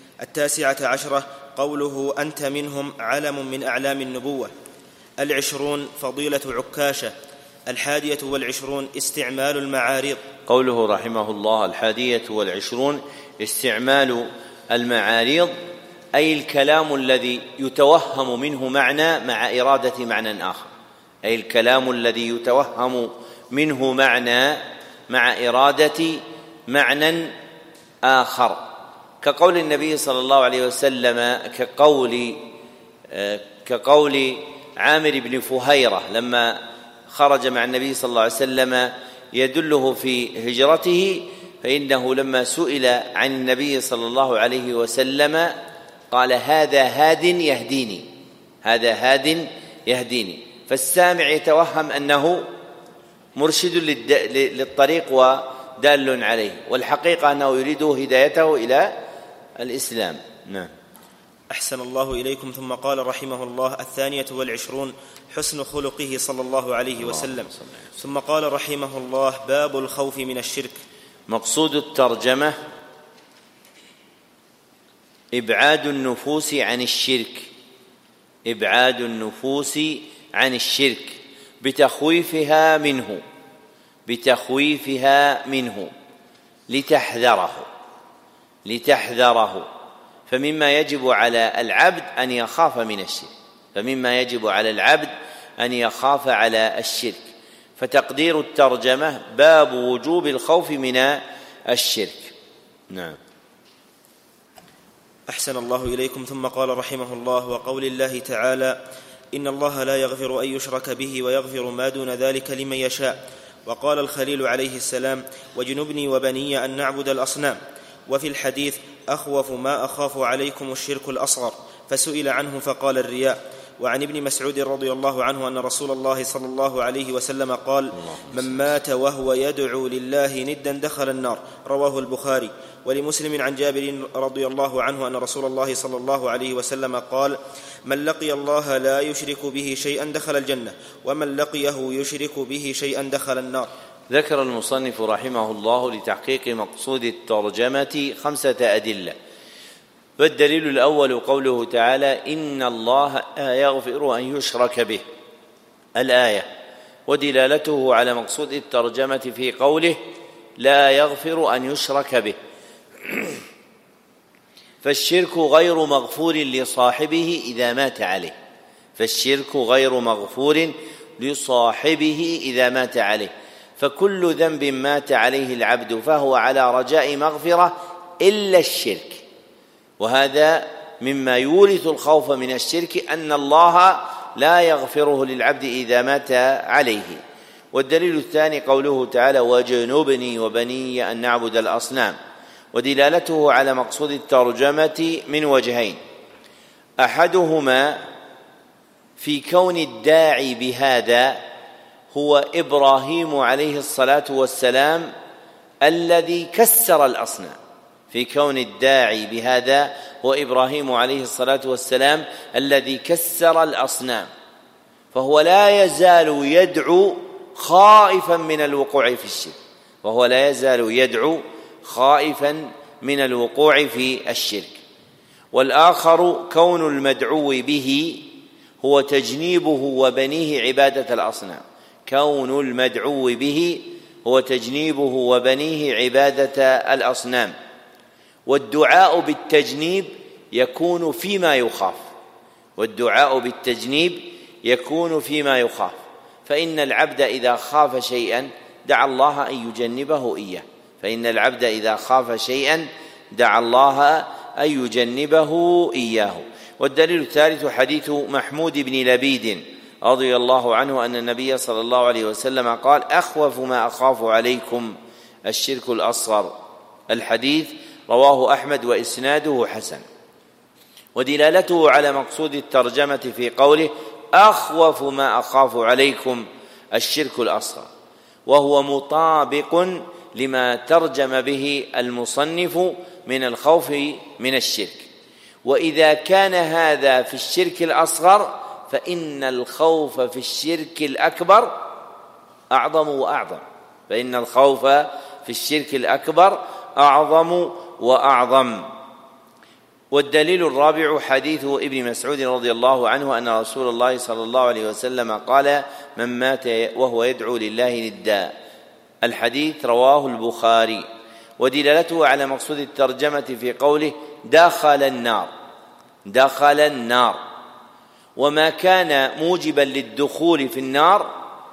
19 قوله أنت منهم علم من أعلام النبوة. 20 فضيلة عكاشة. 21 استعمال المعاريض. قوله رحمه الله 21 استعمال المعاريض، أي الكلام الذي يتوهم منه معنى مع إرادة معنى آخر، أي الكلام الذي يتوهم منه معنى مع إرادة معنى آخر، كقول النبي صلى الله عليه وسلم، كقول عامر بن فهيرة لما خرج مع النبي صلى الله عليه وسلم يدله في هجرته، فإنه لما سئل عن النبي صلى الله عليه وسلم قال هذا هاد يهديني، هذا هاد يهديني، فالسامع يتوهم أنه مرشد للطريق ودال عليه، والحقيقة أنه يريد هدايته إلى الإسلام. نعم. أحسن الله إليكم. ثم قال رحمه الله 22 حسن خلقه صلى الله عليه وسلم. ثم قال رحمه الله باب الخوف من الشرك. مقصود الترجمة إبعاد النفوس عن الشرك، إبعاد النفوس عن الشرك بتخويفها منه، بتخويفها منه لتحذره، فمما يجب على العبد أن يخاف من الشرك، فمما يجب على العبد أن يخاف على الشرك، فتقدير الترجمة باب وجوب الخوف من الشرك. نعم. أحسن الله إليكم. ثم قال رحمه الله وقول الله تعالى إن الله لا يغفر أن يشرك به ويغفر ما دون ذلك لمن يشاء. وقال الخليل عليه السلام واجنبني وبني أن نعبد الأصنام. وفي الحديث أخوف ما أخاف عليكم الشرك الأصغر، فسئل عنه فقال الرياء. وعن ابن مسعود رضي الله عنه أن رسول الله صلى الله عليه وسلم قال: من مات وهو يدعو لله ندا دخل النار. رواه البخاري. ولمسلم عن جابر رضي الله عنه أن رسول الله صلى الله عليه وسلم قال: من لقي الله لا يشرك به شيئا دخل الجنة، ومن لقيه يشرك به شيئا دخل النار. ذكر المصنف رحمه الله لتحقيق مقصود الترجمة 5 أدلة. فالدليل الأول قوله تعالى: إن الله لا يغفر أن يشرك به، الآية، ودلالته على مقصود الترجمة في قوله: لا يغفر أن يشرك به. فالشرك غير مغفور لصاحبه إذا مات عليه، فالشرك غير مغفور لصاحبه إذا مات عليه، فكل ذنب مات عليه العبد فهو على رجاء مغفرة إلا الشرك، وهذا مما يورث الخوف من الشرك أن الله لا يغفره للعبد إذا مات عليه. والدليل الثاني قوله تعالى: واجنبني وبني أن نعبد الأصنام، ودلالته على مقصود الترجمة من وجهين: أحدهما في كون الداعي بهذا هو إبراهيم عليه الصلاة والسلام الذي كسر الأصنام، في كون الداعي بهذا هو إبراهيم عليه الصلاة والسلام الذي كسر الأصنام، فهو لا يزال يدعو خائفا من الوقوع في الشرك، وهو لا يزال يدعو خائفا من الوقوع في الشرك. والآخر كون المدعو به هو تجنيبه وبنيه عبادة الأصنام، كون المدعو به هو تجنيبه وبنيه عبادة الأصنام. والدعاء بالتجنيب يكون فيما يخاف، والدعاء بالتجنيب يكون فيما يخاف، فإن العبد إذا خاف شيئا دعا الله أن يجنبه إياه، فإن العبد إذا خاف شيئا دعا الله أن يجنبه إياه. والدليل الثالث حديث محمود بن لبيد رضي الله عنه أن النبي صلى الله عليه وسلم قال: أخوف ما أخاف عليكم الشرك الأصغر. الحديث رواه أحمد وإسناده حسن. ودلالته على مقصود الترجمة في قوله: أخوف ما أخاف عليكم الشرك الأصغر، وهو مطابق لما ترجم به المصنف من الخوف من الشرك. وإذا كان هذا في الشرك الأصغر فإن الخوف في الشرك الأكبر أعظم وأعظم، فإن الخوف في الشرك الأكبر أعظم وأعظم. والدليل الرابع حديث ابن مسعود رضي الله عنه أن رسول الله صلى الله عليه وسلم قال: من مات وهو يدعو لله ندا. الحديث رواه البخاري. ودلالته على مقصود الترجمة في قوله: دخل النار، دخل النار. وما كان موجبا للدخول في النار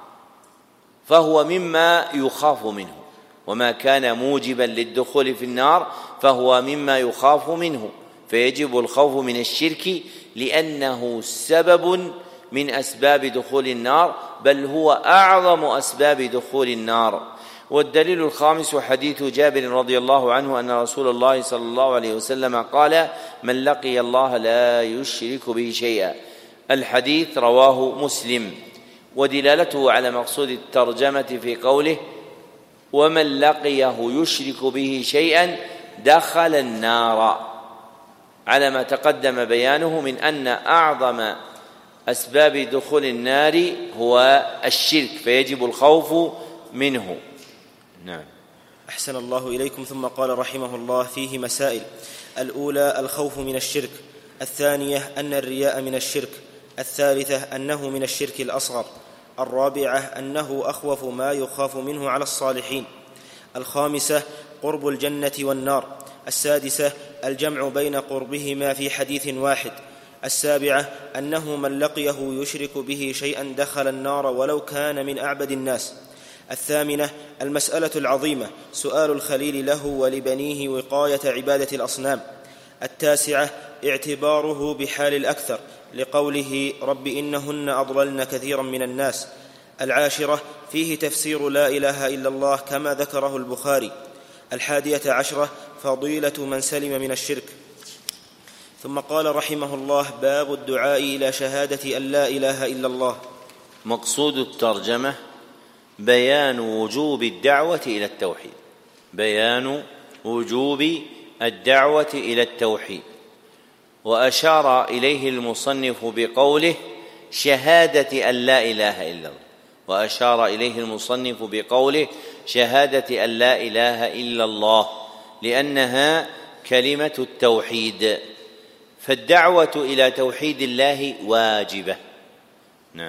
فهو مما يخاف منه، وما كان موجبا للدخول في النار فهو مما يخاف منه، فيجب الخوف من الشرك لأنه سبب من أسباب دخول النار، بل هو أعظم أسباب دخول النار. والدليل الخامس حديث جابر رضي الله عنه أن رسول الله صلى الله عليه وسلم قال: من لقي الله لا يشرك به شيئا. الحديث رواه مسلم. ودلالته على مقصود الترجمة في قوله: ومن لقيه يشرك به شيئا دخل النار، على ما تقدم بيانه من أن أعظم أسباب دخول النار هو الشرك، فيجب الخوف منه. نعم. أحسن الله إليكم. ثم قال رحمه الله: فيه مسائل: الأولى الخوف من الشرك، الثانية أن الرياء من الشرك، الثالثة أنه من الشرك الأصغر، الرابعة أنه أخوف ما يخاف منه على الصالحين، الخامسة قرب الجنة والنار، السادسة الجمع بين قربهما في حديث واحد، السابعة أنه من لقيه يشرك به شيئا دخل النار ولو كان من أعبد الناس، الثامنة المسألة العظيمة سؤال الخليل له ولبنيه وقاية عبادة الأصنام، التاسعة اعتباره بحال الأكثر لقوله: رب إنهن أضللن كثيرا من الناس، العاشرة فيه تفسير لا إله إلا الله كما ذكره البخاري، 11 فضيلة من سلم من الشرك، ثم قال رحمه الله: باب الدعاء إلى شهادة أن لا إله إلا الله. مقصود الترجمة بيان وجوب الدعوة إلى التوحيد، بيان وجوب الدعوة إلى التوحيد. وأشار إليه المصنف بقوله شهادة أن لا إله إلا الله، وأشار إليه المصنف بقوله شهادة أن لا إله إلا الله، لأنها كلمة التوحيد، فالدعوة إلى توحيد الله واجبة. نعم.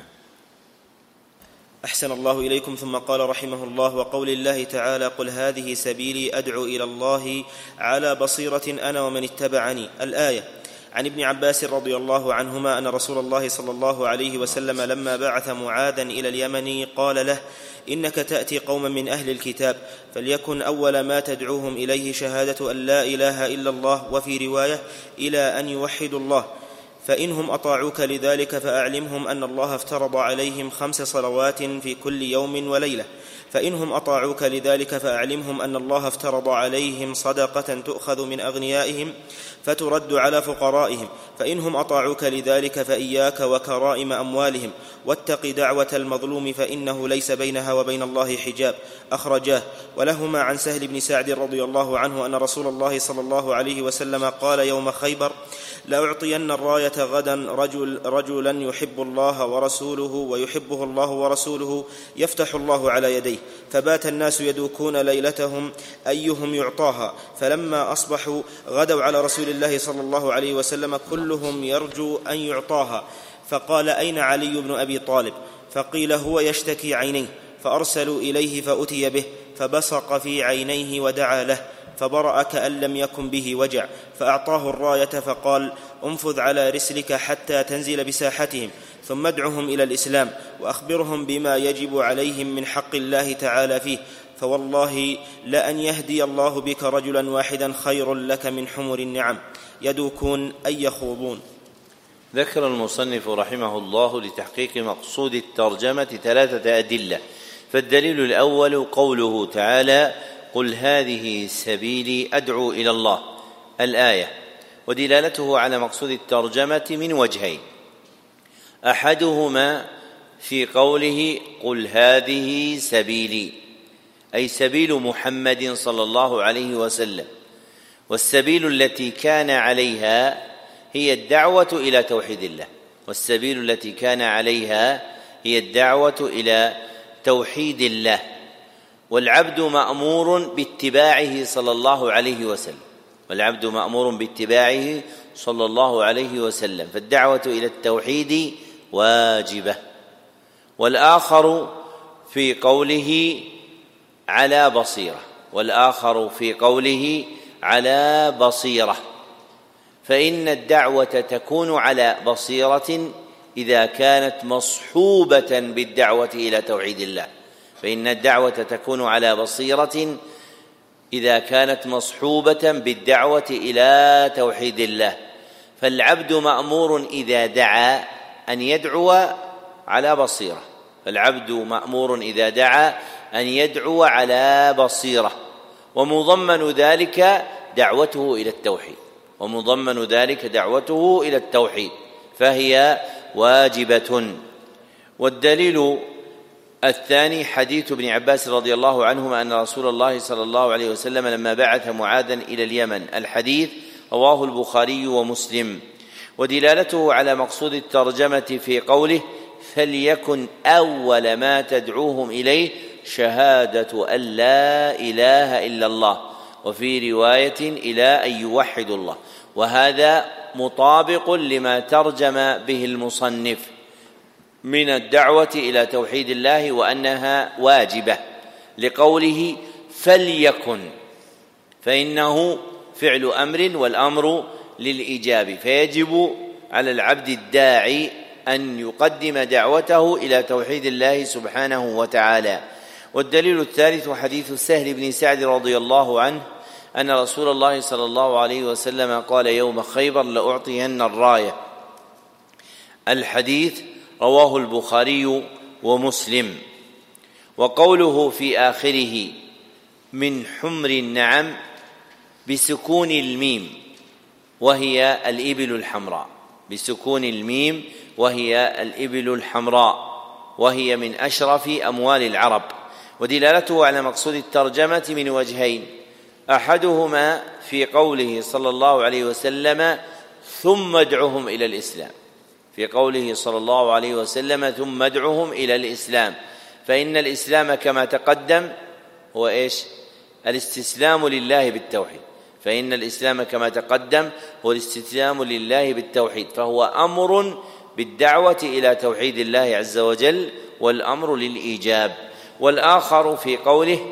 أحسن الله إليكم. ثم قال رحمه الله: وقول الله تعالى: قل هذه سبيلي أدعو إلى الله على بصيرة أنا ومن اتبعني. الآية. عن ابن عباس رضي الله عنهما أن رسول الله صلى الله عليه وسلم لما بعث معاذا إلى اليمن قال له: إنك تأتي قوما من أهل الكتاب، فليكن أول ما تدعوهم إليه شهادة أن لا إله إلا الله، وفي رواية: إلى أن يوحدوا الله، فإنهم أطاعوك لذلك فأعلمهم أن الله افترض عليهم 5 صلوات في كل يوم وليلة، فإنهم أطاعوك لذلك فأعلمهم أن الله افترض عليهم صدقة تؤخذ من أغنيائهم فترد على فقرائهم، فإنهم أطاعوك لذلك فإياك وكرائم أموالهم، واتق دعوة المظلوم فإنه ليس بينها وبين الله حجاب. أخرجاه. ولهما عن سهل بن سعد رضي الله عنه أن رسول الله صلى الله عليه وسلم قال يوم خيبر: لأعطين الراية غدا رجلا يحب الله ورسوله ويحبه الله ورسوله يفتح الله على يديه. فبات الناس يدوكون ليلتهم أيهم يعطاها، فلما أصبحوا غدوا على رسول الله صلى الله عليه وسلم كلهم يرجو أن يعطاها، فقال: أين علي بن أبي طالب؟ فقيل: هو يشتكي عينيه. فأرسلوا إليه فأتي به، فبصق في عينيه ودعا له، فبرأ كأن لم يكن به وجع، فأعطاه الراية فقال: انفذ على رسلك حتى تنزل بساحتهم، ثم ادعهم إلى الإسلام، وأخبرهم بما يجب عليهم من حق الله تعالى فيه، فوالله لأن يهدي الله بك رجلا واحدا خير لك من حمر النعم. يدوكون أي يخوضون. ذكر المصنف رحمه الله لتحقيق مقصود الترجمة 3 أدلة. فالدليل الأول قوله تعالى: قل هذه سبيلي أدعو إلى الله، الآية، ودلالته على مقصود الترجمة من وجهين: أحدهما في قوله قل هذه سبيلي، أي سبيل محمد صلى الله عليه وسلم، والسبيل التي كان عليها هي الدعوة إلى توحيد الله، والسبيل التي كان عليها هي الدعوة إلى توحيد الله، والعبد مأمور باتباعه صلى الله عليه وسلم، والعبد مأمور باتباعه صلى الله عليه وسلم، فالدعوة إلى التوحيد واجبة. والآخر في قوله على بصيرة، والآخر في قوله على بصيرة، فإن الدعوة تكون على بصيرة إذا كانت مصحوبة بالدعوة إلى توحيد الله، فإن الدعوة تكون على بصيرة إذا كانت مصحوبة بالدعوة إلى توحيد الله، فالعبد مأمور إذا دعا أن يدعو على بصيرة، فالعبد مأمور إذا دعا أن يدعو على بصيرة، ومضمن ذلك دعوته إلى التوحيد، ومضمن ذلك دعوته إلى التوحيد، فهي واجبة. والدليل الثاني حديث ابن عباس رضي الله عنهما أن رسول الله صلى الله عليه وسلم لما بعث معاذا إلى اليمن، الحديث رواه البخاري ومسلم. ودلالته على مقصود الترجمة في قوله فليكن أول ما تدعوهم إليه شهادة أن لا إله إلا الله، وفي رواية إلى أن يوحدوا الله، وهذا مطابق لما ترجم به المصنف من الدعوة إلى توحيد الله وأنها واجبة، لقوله فليكن، فإنه فعل أمر والأمر للإيجاب، فيجب على العبد الداعي أن يقدم دعوته إلى توحيد الله سبحانه وتعالى. والدليل الثالث حديث سهل بن سعد رضي الله عنه أن رسول الله صلى الله عليه وسلم قال يوم خيبر لأعطين الراية، الحديث رواه البخاري ومسلم. وقوله في آخره من حمر النعم بسكون الميم، وهي الإبل الحمراء، بسكون الميم، وهي الإبل الحمراء، وهي من أشرف أموال العرب. ودلالته على مقصود الترجمة من وجهين: أحدهما في قوله صلى الله عليه وسلم ثم ادعهم إلى الإسلام، في قوله صلى الله عليه وسلم ثم ادعهم إلى الإسلام، فإن الإسلام كما تقدم هو إيش؟ الاستسلام لله بالتوحيد، فإن الإسلام كما تقدم هو الاستسلام لله بالتوحيد، فهو أمر بالدعوة إلى توحيد الله عز وجل والأمر للإيجاب. والآخر في قوله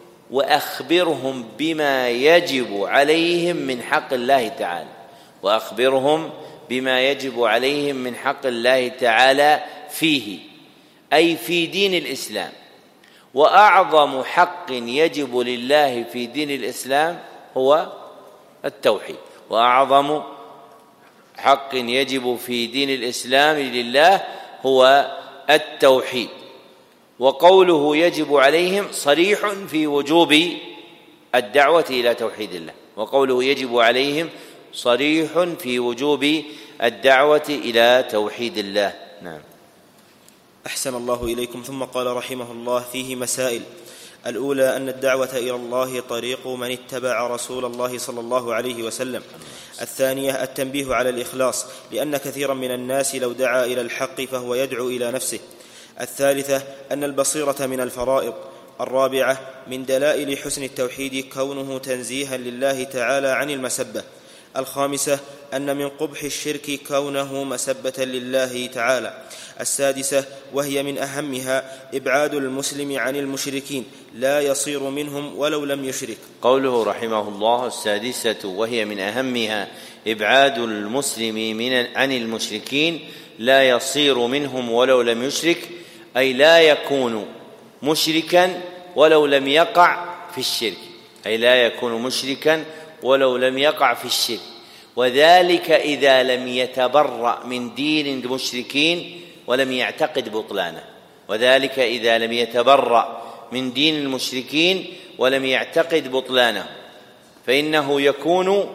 وأخبرهم بما يجب عليهم من حق الله تعالى، وأخبرهم بما يجب عليهم من حق الله تعالى فيه، أي في دين الإسلام. وأعظم حق يجب لله في دين الإسلام هو التوحيد، وأعظم حق يجب في دين الإسلام لله هو التوحيد. وقوله يجب عليهم صريح في وجوب الدعوة إلى توحيد الله، وقوله يجب عليهم صريح في وجوب الدعوة إلى توحيد الله. نعم. أحسن الله إليكم. ثم قال رحمه الله: فيه مسائل. الأولى أن الدعوة إلى الله طريق من اتبع رسول الله صلى الله عليه وسلم. الثانية التنبيه على الإخلاص، لأن كثيرا من الناس لو دعا إلى الحق فهو يدعو إلى نفسه. الثالثة أن البصيرة من الفرائض. الرابعة من دلائل حسن التوحيد كونه تنزيها لله تعالى عن المسبة. الخامسة أن من قبح الشرك كونه مسبة لله تعالى. السادسة وهي من أهمها إبعاد المسلم عن المشركين، لا يصير منهم ولو لم يشرك. قوله رحمه الله: السادسة وهي من أهمها إبعاد المسلم عن المشركين، لا يصير منهم ولو لم يشرك، أي لا يكون مشركا ولو لم يقع في الشرك، أي لا يكون مشركا ولو لم يقع في الشرك. وذلك إذا لم يتبرأ من دين المشركين ولم يعتقد بطلانه، وذلك إذا لم يتبرأ من دين المشركين ولم يعتقد بطلانه، فإنه يكون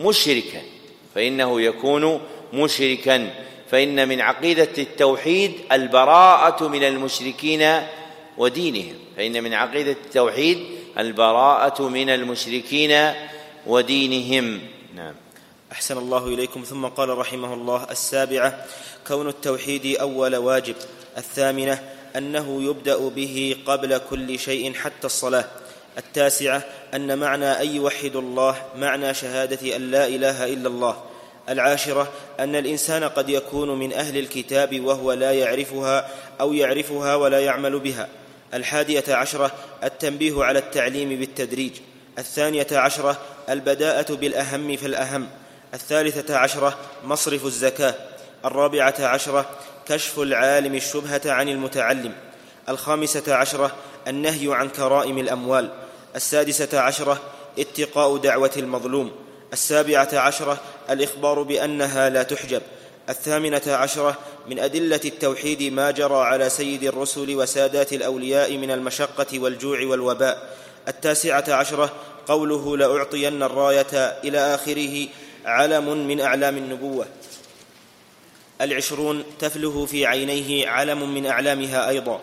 مشركا، فإن من عقيدة التوحيد البراءة من المشركين ودينهم، فإن من عقيدة التوحيد البراءة من المشركين ودينهم. نعم. أحسن الله إليكم. ثم قال رحمه الله: السابعة كون التوحيد أول واجب. الثامنة أنه يبدأ به قبل كل شيء حتى الصلاة. التاسعة أن معنى أن يوحد الله معنى شهادة أن لا إله إلا الله. العاشرة أن الإنسان قد يكون من أهل الكتاب وهو لا يعرفها أو يعرفها ولا يعمل بها. 11 التنبيه على التعليم بالتدريج. 12 البداءة بالأهم فالأهم. 13 مصرف الزكاة. 14 كشف العالم الشبهة عن المتعلم. 15 النهي عن كرائم الأموال. 16 اتقاء دعوة المظلوم. 17 الإخبار بأنها لا تحجب. 18 من أدلة التوحيد ما جرى على سيد الرسل وسادات الأولياء من المشقة والجوع والوباء. 19 قوله لأعطين الراية إلى آخره علم من أعلام النبوة. 20 تفله في عينيه علم من أعلامها أيضا.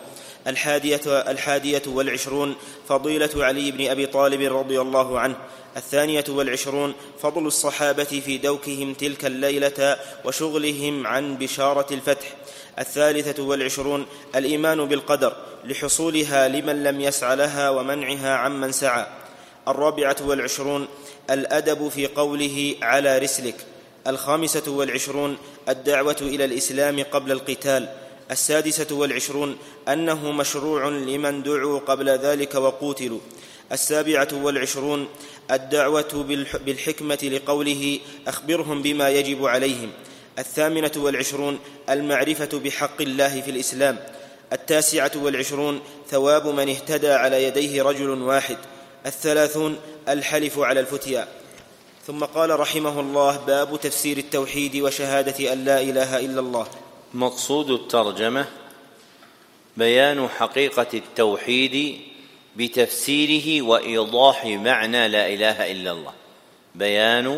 21 فضيلة علي بن أبي طالب رضي الله عنه. 22 فضل الصحابة في دوكهم تلك الليلة وشغلهم عن بشارة الفتح. 23 الإيمان بالقدر لحصولها لمن لم يسع لها ومنعها عمن سعى. 24 الأدب في قوله على رسلك. 25 الدعوة إلى الإسلام قبل القتال. 26 أنه مشروع لمن دعوا قبل ذلك وقوتلوا. 27 الدعوة بالحكمة لقوله أخبرهم بما يجب عليهم. 28 المعرفة بحق الله في الإسلام. 29 ثواب من اهتدى على يديه رجل واحد. 30 الحلف على الفتيا. ثم قال رحمه الله: باب تفسير التوحيد وشهادة أن لا إله إلا الله. مقصود الترجمة بيان حقيقة التوحيد بتفسيره وإيضاح معنى لا إله إلا الله، بيان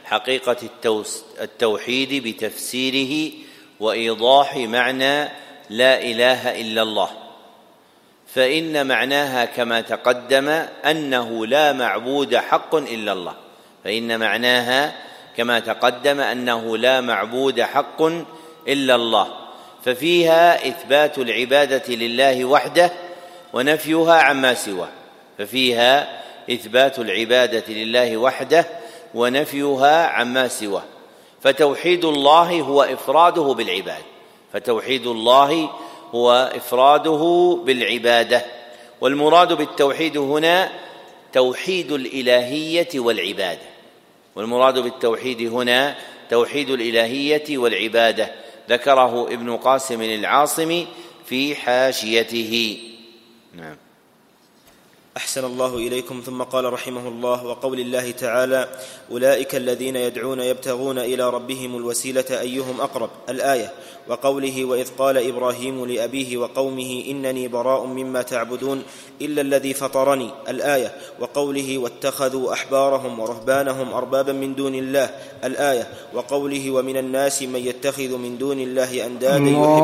حقيقة التوحيد بتفسيره وإيضاح معنى لا إله إلا الله، فإن معناها كما تقدم أنه لا معبود حق إلا الله، فإن معناها كما تقدم أنه لا معبود حق إلا الله، ففيها إثبات العبادة لله وحده ونفيها عما سواه، ففيها إثبات العبادة لله وحده ونفيها عما سواه. فتوحيد الله هو إفراده بالعبادة، فتوحيد الله هو إفراده بالعبادة. والمراد بالتوحيد هنا توحيد الإلهية والعبادة، والمراد بالتوحيد هنا توحيد الإلهية والعبادة، ذكره ابن قاسم العاصمي في حاشيته. نعم. أحسن الله إليكم. ثم قال رحمه الله: وقول الله تعالى: أولئك الذين يدعون يبتغون إلى ربهم الوسيلة أيهم أقرب، الآية. وقوله: وإذ قال إبراهيم لأبيه وقومه إنني براء مما تعبدون إلا الذي فطرني، الآية. وقوله: واتخذوا أحبارهم ورهبانهم أربابا من دون الله، الآية. وقوله: ومن الناس من يتخذ من دون الله أندادا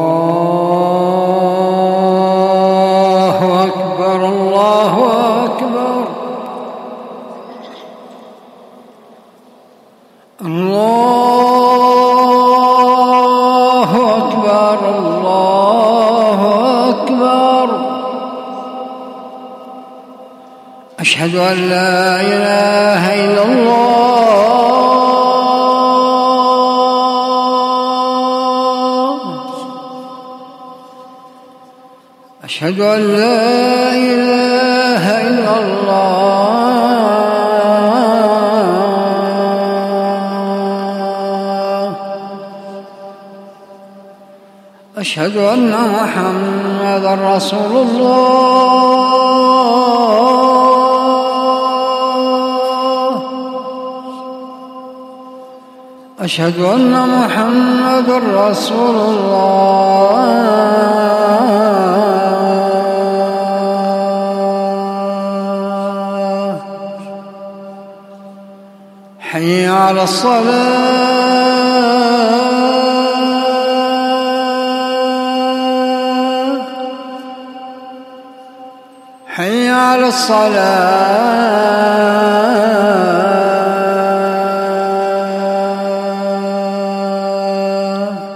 الله أكبر الله أكبر الله أكبر الله أكبر. أشهد أن لا إله إلا الله، أشهد أن لا إله إلا الله، أشهد أن محمدًا رسول الله، أشهد أن محمدًا رسول الله. حي على الصلاة، حي على الصلاة،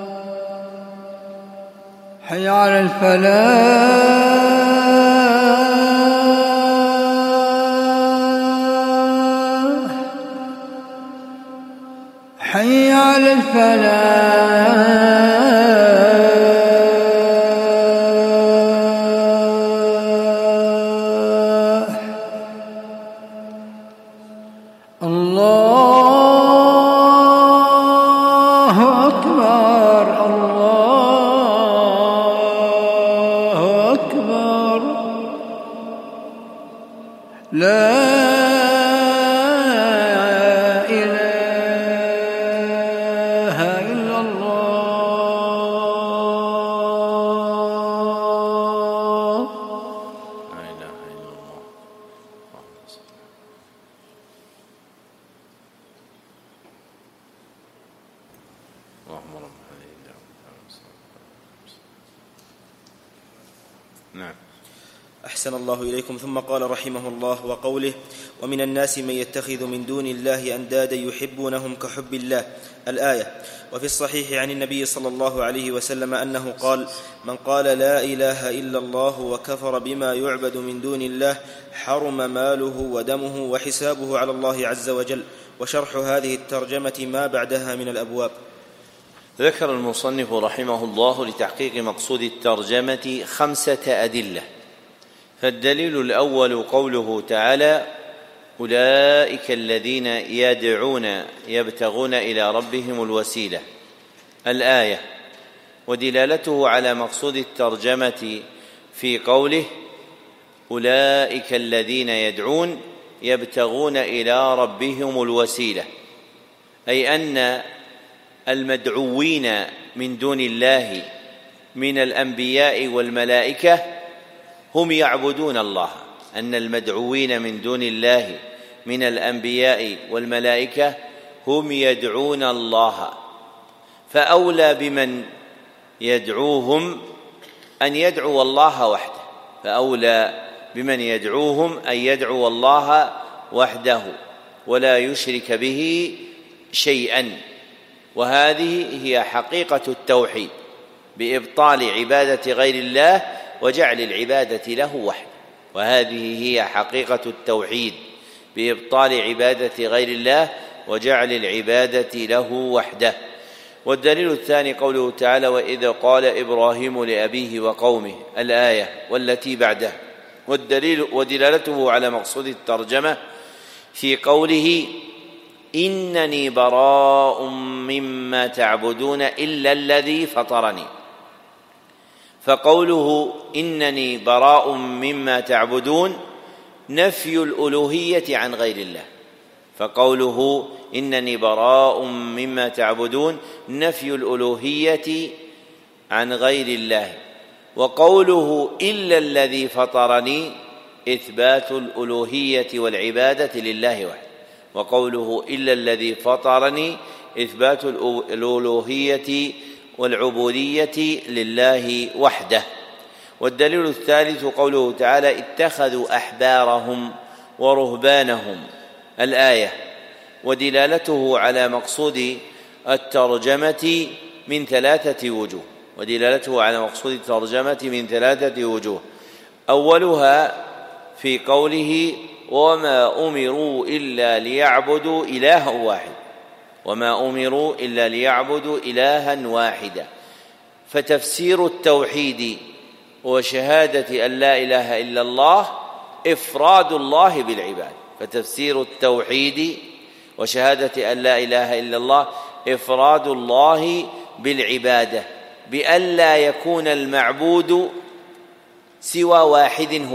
حي على الفلاح، حي على الفلاح. الله أكبر الله أكبر. لا نعم. أحسن الله إليكم. ثم قال رحمه الله: وقوله: ومن الناس من يتخذ من دون الله أندادا يحبونهم كحب الله، الآية. وفي الصحيح عن النبي صلى الله عليه وسلم أنه قال: من قال لا إله إلا الله وكفر بما يعبد من دون الله حرم ماله ودمه وحسابه على الله عز وجل. وشرح هذه الترجمة ما بعدها من الأبواب. ذكر المصنف رحمه الله لتحقيق مقصود الترجمة 5 أدلة. فالدليل الأول قوله تعالى: أولئك الذين يدعون يبتغون إلى ربهم الوسيلة، الآية. ودلالته على مقصود الترجمة في قوله: أولئك الذين يدعون يبتغون إلى ربهم الوسيلة، أي أن المدعوين من دون الله من الأنبياء والملائكة هم يعبدون الله، أن المدعوين من دون الله من الأنبياء والملائكة هم يدعون الله، فأولى بمن يدعوهم أن يدعو الله وحده، فأولى بمن يدعوهم أن يدعو الله وحده ولا يشرك به شيئا. وهذه هي حقيقة التوحيد، بإبطال عبادة غير الله وجعل العبادة له وحده. وهذه هي حقيقة التوحيد، بإبطال عبادة غير الله وجعل العبادة له وحده. والدليل الثاني قوله تعالى: وإذا قال إبراهيم لأبيه وقومه، الآية والتي بعدها. ودلالته على مقصود الترجمة في قوله: إنني براء مما تعبدون إلا الذي فطرني. فقوله إنني براء مما تعبدون نفي الألوهية عن غير الله، فقوله إنني براء مما تعبدون نفي الألوهية عن غير الله، وقوله إلا الذي فطرني إثبات الألوهية والعبادة لله وحده، وقوله إلا الذي فطرني إثبات الألوهية والعبودية لله وحده. والدليل الثالث قوله تعالى: اتخذوا أحبارهم ورهبانهم، الآية. ودلالته على مقصود الترجمة من ثلاثة وجوه. أولها في قوله: وما أمروا إلا ليعبدوا إلها واحدا. فتفسير التوحيد وشهادة أن لا إله إلا الله إفراد الله بالعبادة، فتفسير التوحيد وشهادة أن لا إله إلا الله إفراد الله بالعبادة، بأن لا يكون المعبود سوى واحد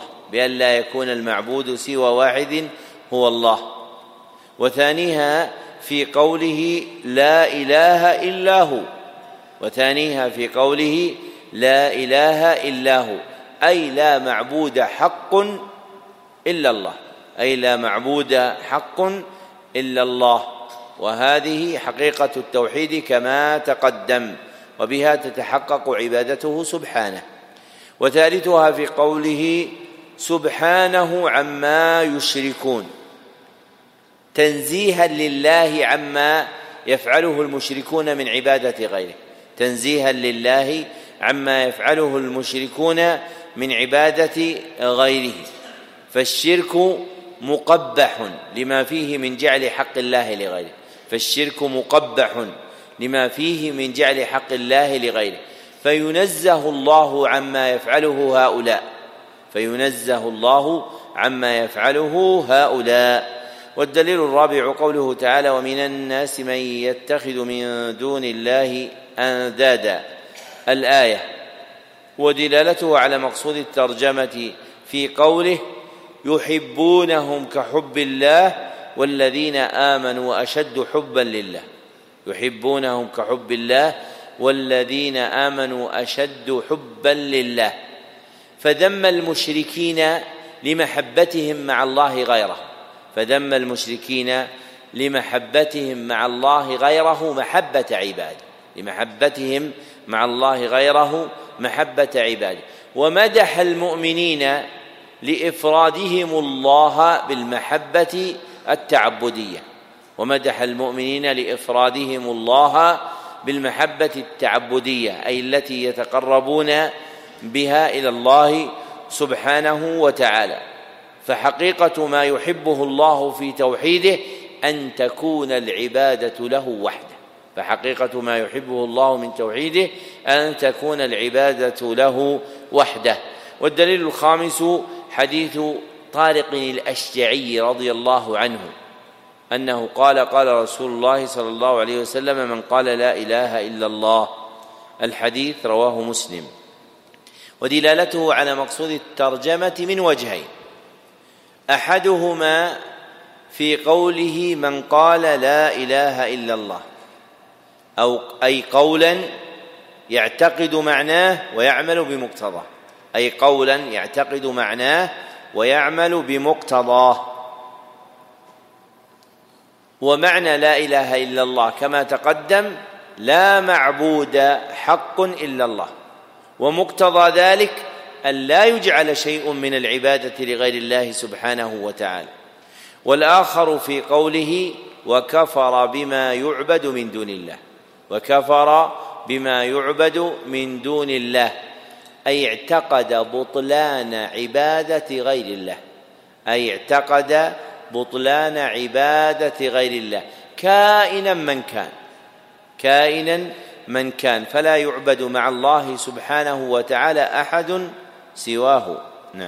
هو الله، وثانيها في قوله لا إله إلا هو، أي لا معبود حق إلا الله، وهذه حقيقة التوحيد كما تقدم، وبها تتحقق عبادته سبحانه. وثالثها في قوله سبحانه عما يشركون، تنزيها لله عما يفعله المشركون من عبادة غيره، فالشرك مقبح لما فيه من جعل حق الله لغيره، فينزه الله عما يفعله هؤلاء. والدليل الرابع قوله تعالى: ومن الناس من يتخذ من دون الله أندادا، الآية. ودلالته على مقصود الترجمة في قوله يحبونهم كحب الله والذين آمنوا أشد حبا لله، فذم المشركين لمحبتهم مع الله غيره محبة عباده، ومدح المؤمنين لإفرادهم الله بالمحبة التعبدية، أي التي يتقربون بها إلى الله سبحانه وتعالى. فحقيقة ما يحبه الله في توحيده أن تكون العبادة له وحده. والدليل الخامس حديث طارق الأشجعي رضي الله عنه أنه قال: قال رسول الله صلى الله عليه وسلم: من قال لا إله إلا الله، الحديث رواه مسلم. ودلالته على مقصود الترجمة من وجهين: أحدهما في قوله من قال لا إله إلا الله، أي قولا يعتقد معناه ويعمل بمقتضاه، ومعنى لا إله إلا الله كما تقدم لا معبود حق إلا الله، ومقتضى ذلك أن لا يجعل شيء من العبادة لغير الله سبحانه وتعالى. والآخر في قوله وكفر بما يعبد من دون الله، وكفر بما يعبد من دون الله أي اعتقد بطلان عبادة غير الله، أي اعتقد بطلان عبادة غير الله كائنا من كان، فلا يعبد مع الله سبحانه وتعالى أحد سواه. نعم.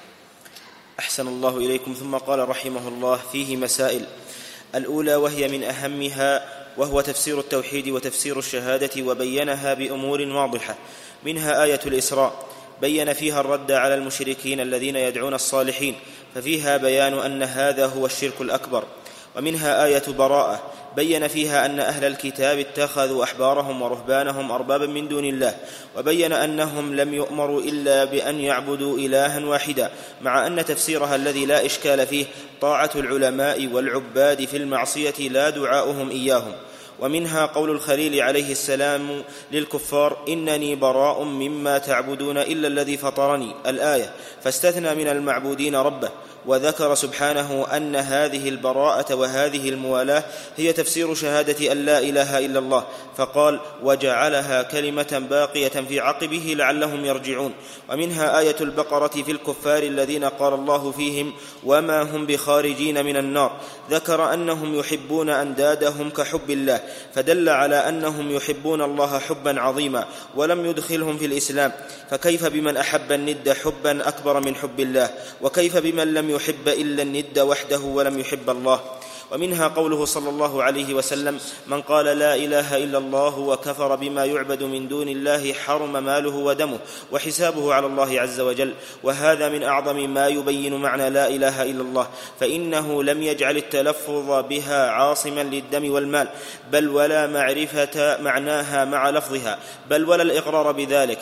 أحسن الله إليكم. ثم قال رحمه الله: فيه مسائل. الأولى وهي من أهمها، وهو تفسير التوحيد وتفسير الشهادة، وبينها بأمور واضحة، منها آية الإسراء بين فيها الرد على المشركين الذين يدعون الصالحين، ففيها بيان أن هذا هو الشرك الأكبر. ومنها آية براءة بين فيها أن أهل الكتاب اتخذوا أحبارهم ورهبانهم أربابا من دون الله، وبين أنهم لم يؤمروا إلا بأن يعبدوا إلها واحدا، مع أن تفسيرها الذي لا إشكال فيه طاعة العلماء والعباد في المعصية لا دعاؤهم إياهم. ومنها قول الخليل عليه السلام للكفار: إنني براء مما تعبدون إلا الذي فطرني، الآية، فاستثنى من المعبودين ربه. وذكر سبحانه أن هذه البراءة وهذه الموالاة هي تفسير شهادة أن لا إله إلا الله، فقال: وجعلها كلمة باقية في عقبه لعلهم يرجعون. ومنها آية البقرة في الكفار الذين قال الله فيهم: وما هم بخارجين من النار، ذكر أنهم يحبون أندادهم كحب الله، فدل على أنهم يحبون الله حبا عظيما، ولم يدخلهم في الإسلام. فكيف بمن أحب الند حبا أكبر من حب الله؟ وكيف بمن لم يحب إلا الند وحده ولم يحب الله؟ ومنها قوله صلى الله عليه وسلم: من قال لا إله إلا الله وكفر بما يعبد من دون الله حرم ماله ودمه وحسابه على الله عز وجل. وهذا من أعظم ما يبين معنى لا إله إلا الله، فإنه لم يجعل التلفظ بها عاصما للدم والمال، بل ولا معرفة معناها مع لفظها، بل ولا الإقرار بذلك،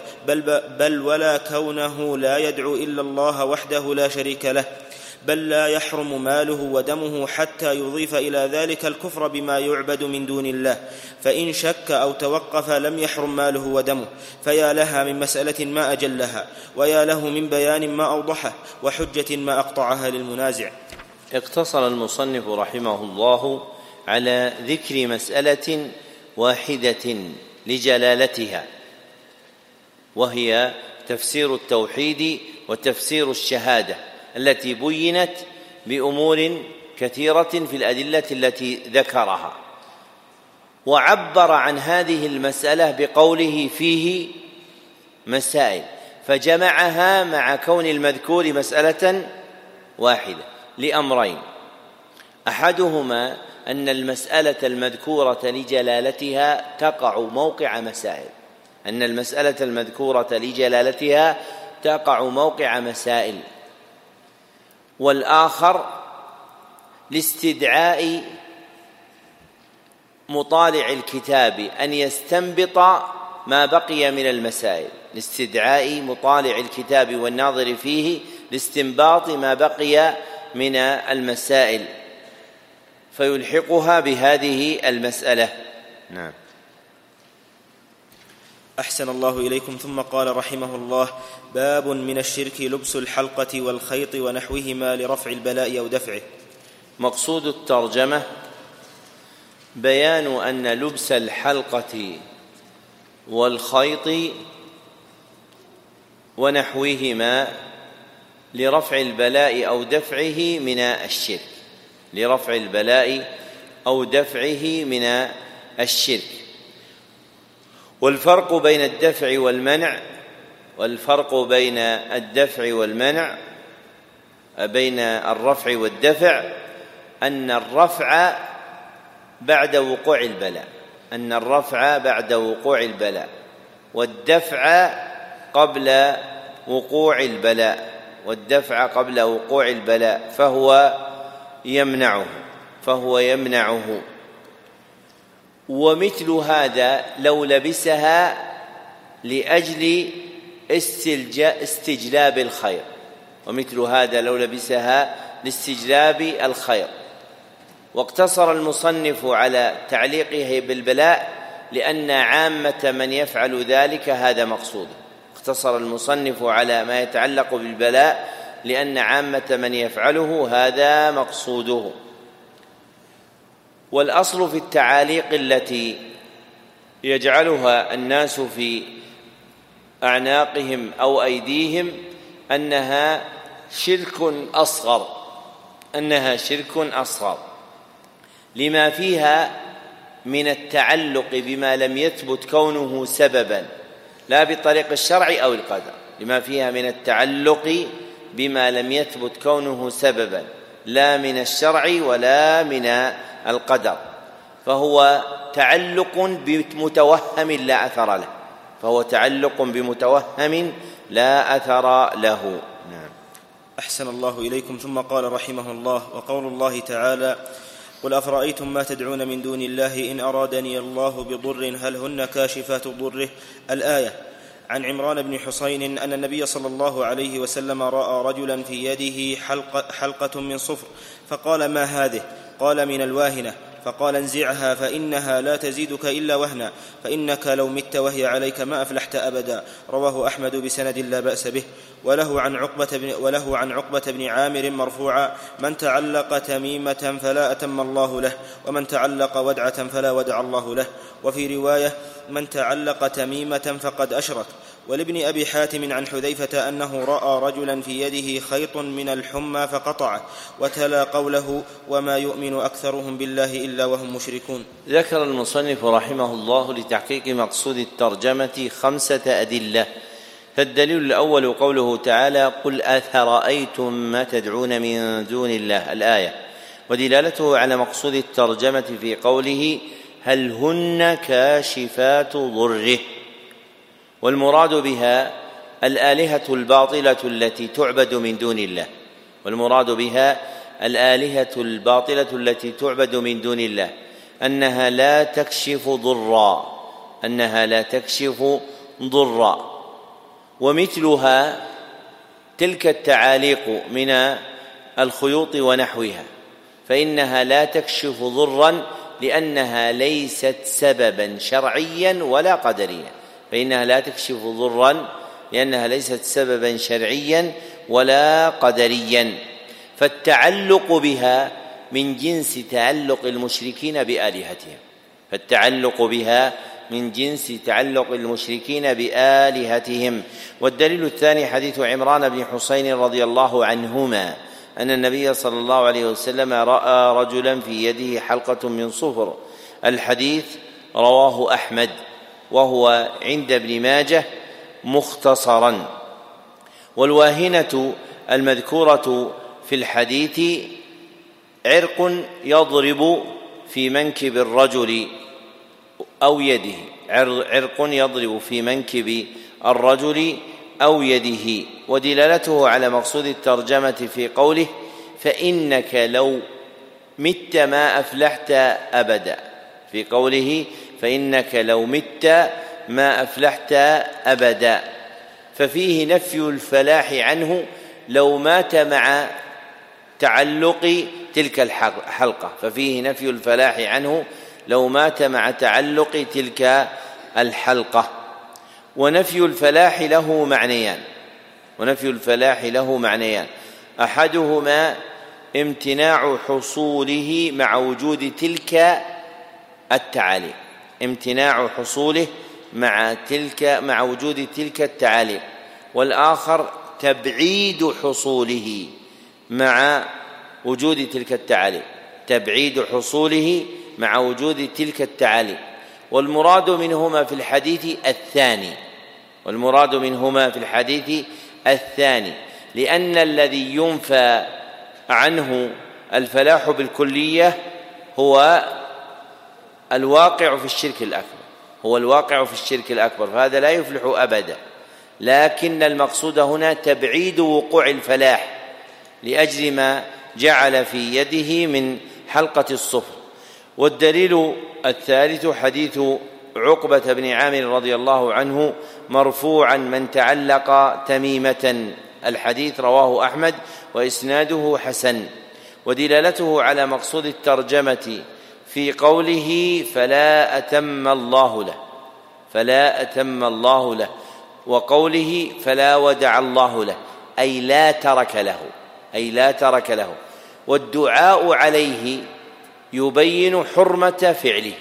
بل ولا كونه لا يدعو إلا الله وحده لا شريك له، بل لا يحرم ماله ودمه حتى يضيف إلى ذلك الكفر بما يعبد من دون الله، فإن شك أو توقف لم يحرم ماله ودمه. فيا لها من مسألة ما أجلها، ويا له من بيان ما أوضحه، وحجة ما أقطعها للمنازع. اقتصر المصنف رحمه الله على ذكر مسألة واحدة لجلالتها، وهي تفسير التوحيد وتفسير الشهادة، التي بينت بأمور كثيرة في الأدلة التي ذكرها. وعبر عن هذه المسألة بقوله فيه مسائل، فجمعها مع كون المذكور مسألة واحدة لأمرين: أحدهما أن المسألة المذكورة لجلالتها تقع موقع مسائل، أن المسألة المذكورة لجلالتها تقع موقع مسائل. والآخر لاستدعاء مطالع الكتاب أن يستنبط ما بقي من المسائل، لاستدعاء مطالع الكتاب والناظر فيه لاستنباط ما بقي من المسائل فيلحقها بهذه المسألة. نعم. أحسن الله إليكم. ثم قال رحمه الله: باب من الشرك لبس الحلقة والخيط ونحوهما لرفع البلاء أو دفعه. مقصود الترجمة بيان أن لبس الحلقة والخيط ونحوهما لرفع البلاء أو دفعه من الشرك، لرفع البلاء أو دفعه من الشرك. والفرق بين الدفع والمنع، والفرق بين الدفع والمنع بين الرفع والدفع أن الرفع بعد وقوع البلاء، أن الرفع بعد وقوع البلاء، والدفع قبل وقوع البلاء، والدفع قبل وقوع البلاء فهو يمنعه. ومثل هذا لو لبسها لأجل استجلاب الخير، ومثل هذا لو لبسها لاستجلاب الخير، واقتصر المصنف على تعليقه بالبلاء لأن عامة من يفعل ذلك هذا مقصوده. اقتصر المصنف على ما يتعلق بالبلاء لأن عامة من يفعله هذا مقصوده. والأصل في التعاليق التي يجعلها الناس في أعناقهم أو أيديهم أنها شرك أصغر لما فيها من التعلق بما لم يثبت كونه سببا لا بطريق الشرع أو القدر، لما فيها من التعلق بما لم يثبت كونه سببا لا من الشرع ولا من القدر، فهو تعلق بمتوهم لا أثر له. نعم. أحسن الله إليكم. ثم قال رحمه الله: وقول الله تعالى: قل أفرأيتم ما تدعون من دون الله إن أرادني الله بضر هل هن كاشفات ضره. الآية. عن عمران بن حسين أن النبي صلى الله عليه وسلم رأى رجلا في يده حلقة من صفر، فقال: ما هذه؟ قال: من الواهنة. فقال: انزعها فإنها لا تزيدك إلا وهنا، فإنك لو مت وهي عليك ما أفلحت أبدا. رواه أحمد بسند لا بأس به. وله عن عقبة بن عامر مرفوعا: من تعلق تميمة فلا أتم الله له، ومن تعلق ودعة فلا ودع الله له. وفي رواية: من تعلق تميمة فقد أشرك. ولابن أبي حاتم عن حذيفة أنه رأى رجلا في يده خيط من الحمى فقطعه، وتلا قوله: وما يؤمن أكثرهم بالله إلا وهم مشركون. ذكر المصنف رحمه الله لتحقيق مقصود الترجمة 5 أدلة. فالدليل الأول قوله تعالى: قل أفرأيتم ما تدعون من دون الله، الآية، ودلالته على مقصود الترجمة في قوله: هل هن كاشفات ضره. والمراد بها الآلهة الباطلة التي تعبد من دون الله، أنها لا تكشف ضرا. ومثلها تلك التعاليق من الخيوط ونحوها، فإنها لا تكشف ضرا لأنها ليست سببا شرعيا ولا قدريا، فالتعلق بها من جنس تعلق المشركين بآلهتهم. والدليل الثاني حديث عمران بن حسين رضي الله عنهما أن النبي صلى الله عليه وسلم رأى رجلا في يده حلقة من صفر. الحديث رواه أحمد وهو عند ابن ماجه مختصرا. والواهنة المذكورة في الحديث عرق يضرب في منكب الرجل أو يده، ودلالته على مقصود الترجمة في قوله: فإنك لو مت ما أفلحت أبدا، ففيه نفي الفلاح عنه لو مات مع تعلق تلك الحلقة. ونفي الفلاح له معنيان: أحدهما امتناع حصوله مع وجود تلك التعاليق، والآخر تبعيد حصوله مع وجود تلك التعاليق. والمراد منهما في الحديث الثاني، لأن الذي ينفى عنه الفلاح بالكلية هو الواقع في الشرك الأكبر، فهذا لا يفلح أبدا. لكن المقصود هنا تبعيد وقوع الفلاح لأجل ما جعل في يده من حلقة الصفر. والدليل الثالث حديث عقبة بن عامر رضي الله عنه مرفوعا: من تعلق تميمة. الحديث رواه أحمد وإسناده حسن. ودلالته على مقصود الترجمة في قوله فلا أتم الله له وقوله فلا ودع الله له أي لا ترك له والدعاء عليه يبين حرمة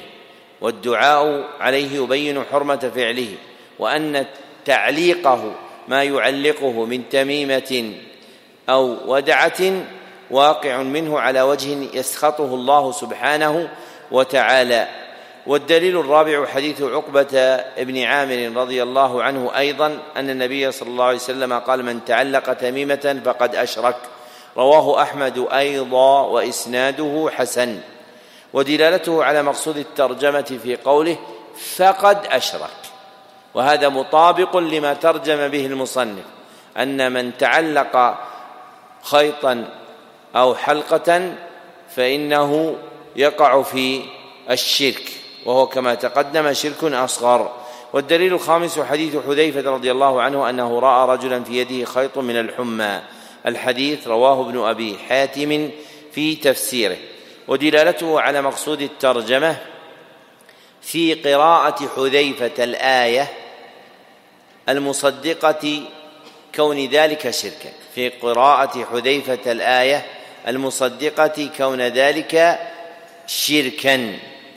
فعله وأن تعليقه ما يعلقه من تميمة أو ودعة واقع منه على وجه يسخطه الله سبحانه وتعالى. والدليل الرابع حديث عقبة بن عامر رضي الله عنه أيضا أن النبي صلى الله عليه وسلم قال من تعلق تميمة فقد أشرك، رواه أحمد أيضا وإسناده حسن. ودلالته على مقصود الترجمة في قوله فقد أشرك، وهذا مطابق لما ترجم به المصنف، أن من تعلق خيطا أو حلقة فإنه يقع في الشرك، وهو كما تقدم شرك أصغر. والدليل الخامس حديث حذيفة رضي الله عنه أنه رأى رجلا في يده خيط من الحمى، الحديث رواه ابن أبي حاتم في تفسيره. ودلالته على مقصود الترجمة في قراءة حذيفة الآية المصدقة كون ذلك شركا، في قراءة حذيفة الآية المصدقة كون ذلك شركا.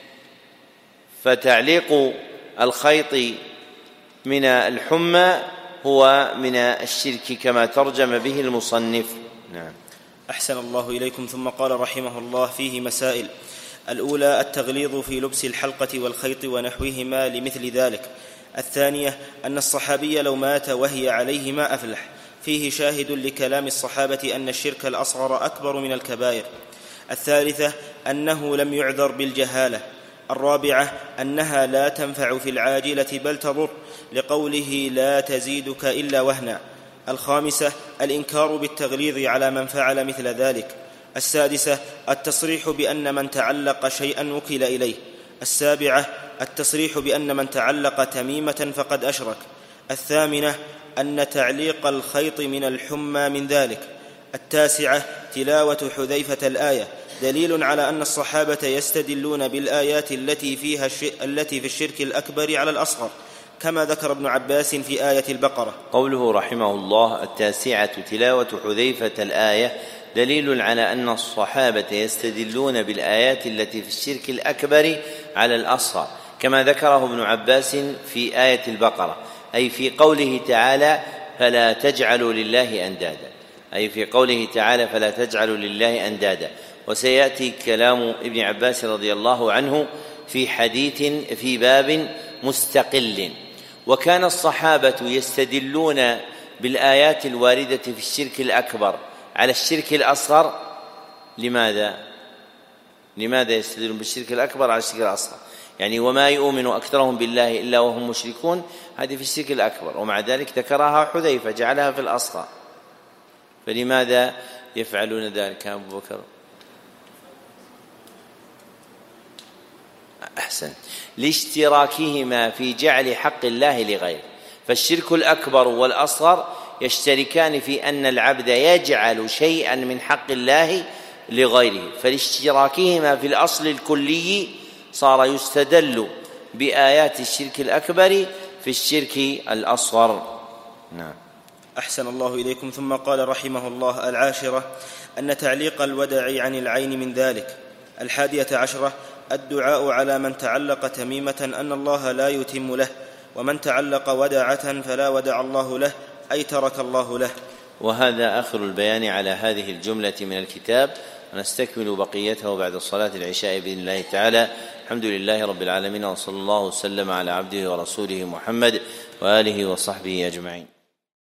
فتعليق الخيط من الحمى هو من الشرك كما ترجم به المصنف. نعم. أحسن الله إليكم. ثم قال رحمه الله فيه مسائل. الأولى التغليظ في لبس الحلقة والخيط ونحوهما لمثل ذلك. الثانية أن الصحابي لو مات وهي عليه ما أفلح، فيه شاهد لكلام الصحابة أن الشرك الأصغر أكبر من الكبائر. الثالثة أنه لم يعذر بالجهالة. الرابعة أنها لا تنفع في العاجلة بل تضر، لقوله لا تزيدك إلا وهنا. الخامسة الإنكار بالتغليظ على من فعل مثل ذلك. السادسة التصريح بأن من تعلق شيئا وكل إليه. السابعة التصريح بأن من تعلق تميمة فقد أشرك. الثامنة أن تعليق الخيط من الحمى من ذلك. التاسعة تلاوة حذيفة الآية دليل على أن الصحابة يستدلون بالآيات التي في الشرك الأكبر على الأصغر، كما ذكر ابن عباس في آية البقرة. قوله رحمه الله التاسعة تلاوة حذيفة الآية دليل على أن الصحابة يستدلون بالآيات التي في الشرك الأكبر على الأصغر، كما ذكره ابن عباس في آية البقرة، أي في قوله تعالى فلا تجعلوا لله أندادا. وسيأتي كلام ابن عباس رضي الله عنه في حديث في باب مستقل. وكان الصحابة يستدلون بالآيات الواردة في الشرك الأكبر على الشرك الأصغر. لماذا يستدلون بالشرك الأكبر على الشرك الأصغر؟ يعني وما يؤمن أكثرهم بالله إلا وهم مشركون، هذه في الشرك الأكبر، ومع ذلك ذكرها حذيفة جعلها في الأصغر. فلماذا يفعلون ذلك أبو بكر؟ أحسن، لاشتراكهما في جعل حق الله لغيره. فالشرك الأكبر والأصغر يشتركان في أن العبد يجعل شيئا من حق الله لغيره، فلاشتراكهما في الأصل الكلي صار يستدل بآيات الشرك الأكبر في الشرك الأصغر. نعم. أحسن الله إليكم. ثم قال رحمه الله العاشرة أن تعليق الودع عن العين من ذلك. 11 الدعاء على من تعلق تميمة أن الله لا يتم له، ومن تعلق ودعة فلا ودع الله له، أي ترك الله له. وهذا آخر البيان على هذه الجملة من الكتاب، ونستكمل بقيته بعد صلاة العشاء بإذن الله تعالى. الحمد لله رب العالمين، وصلى الله وسلم على عبده ورسوله محمد وآله وصحبه أجمعين.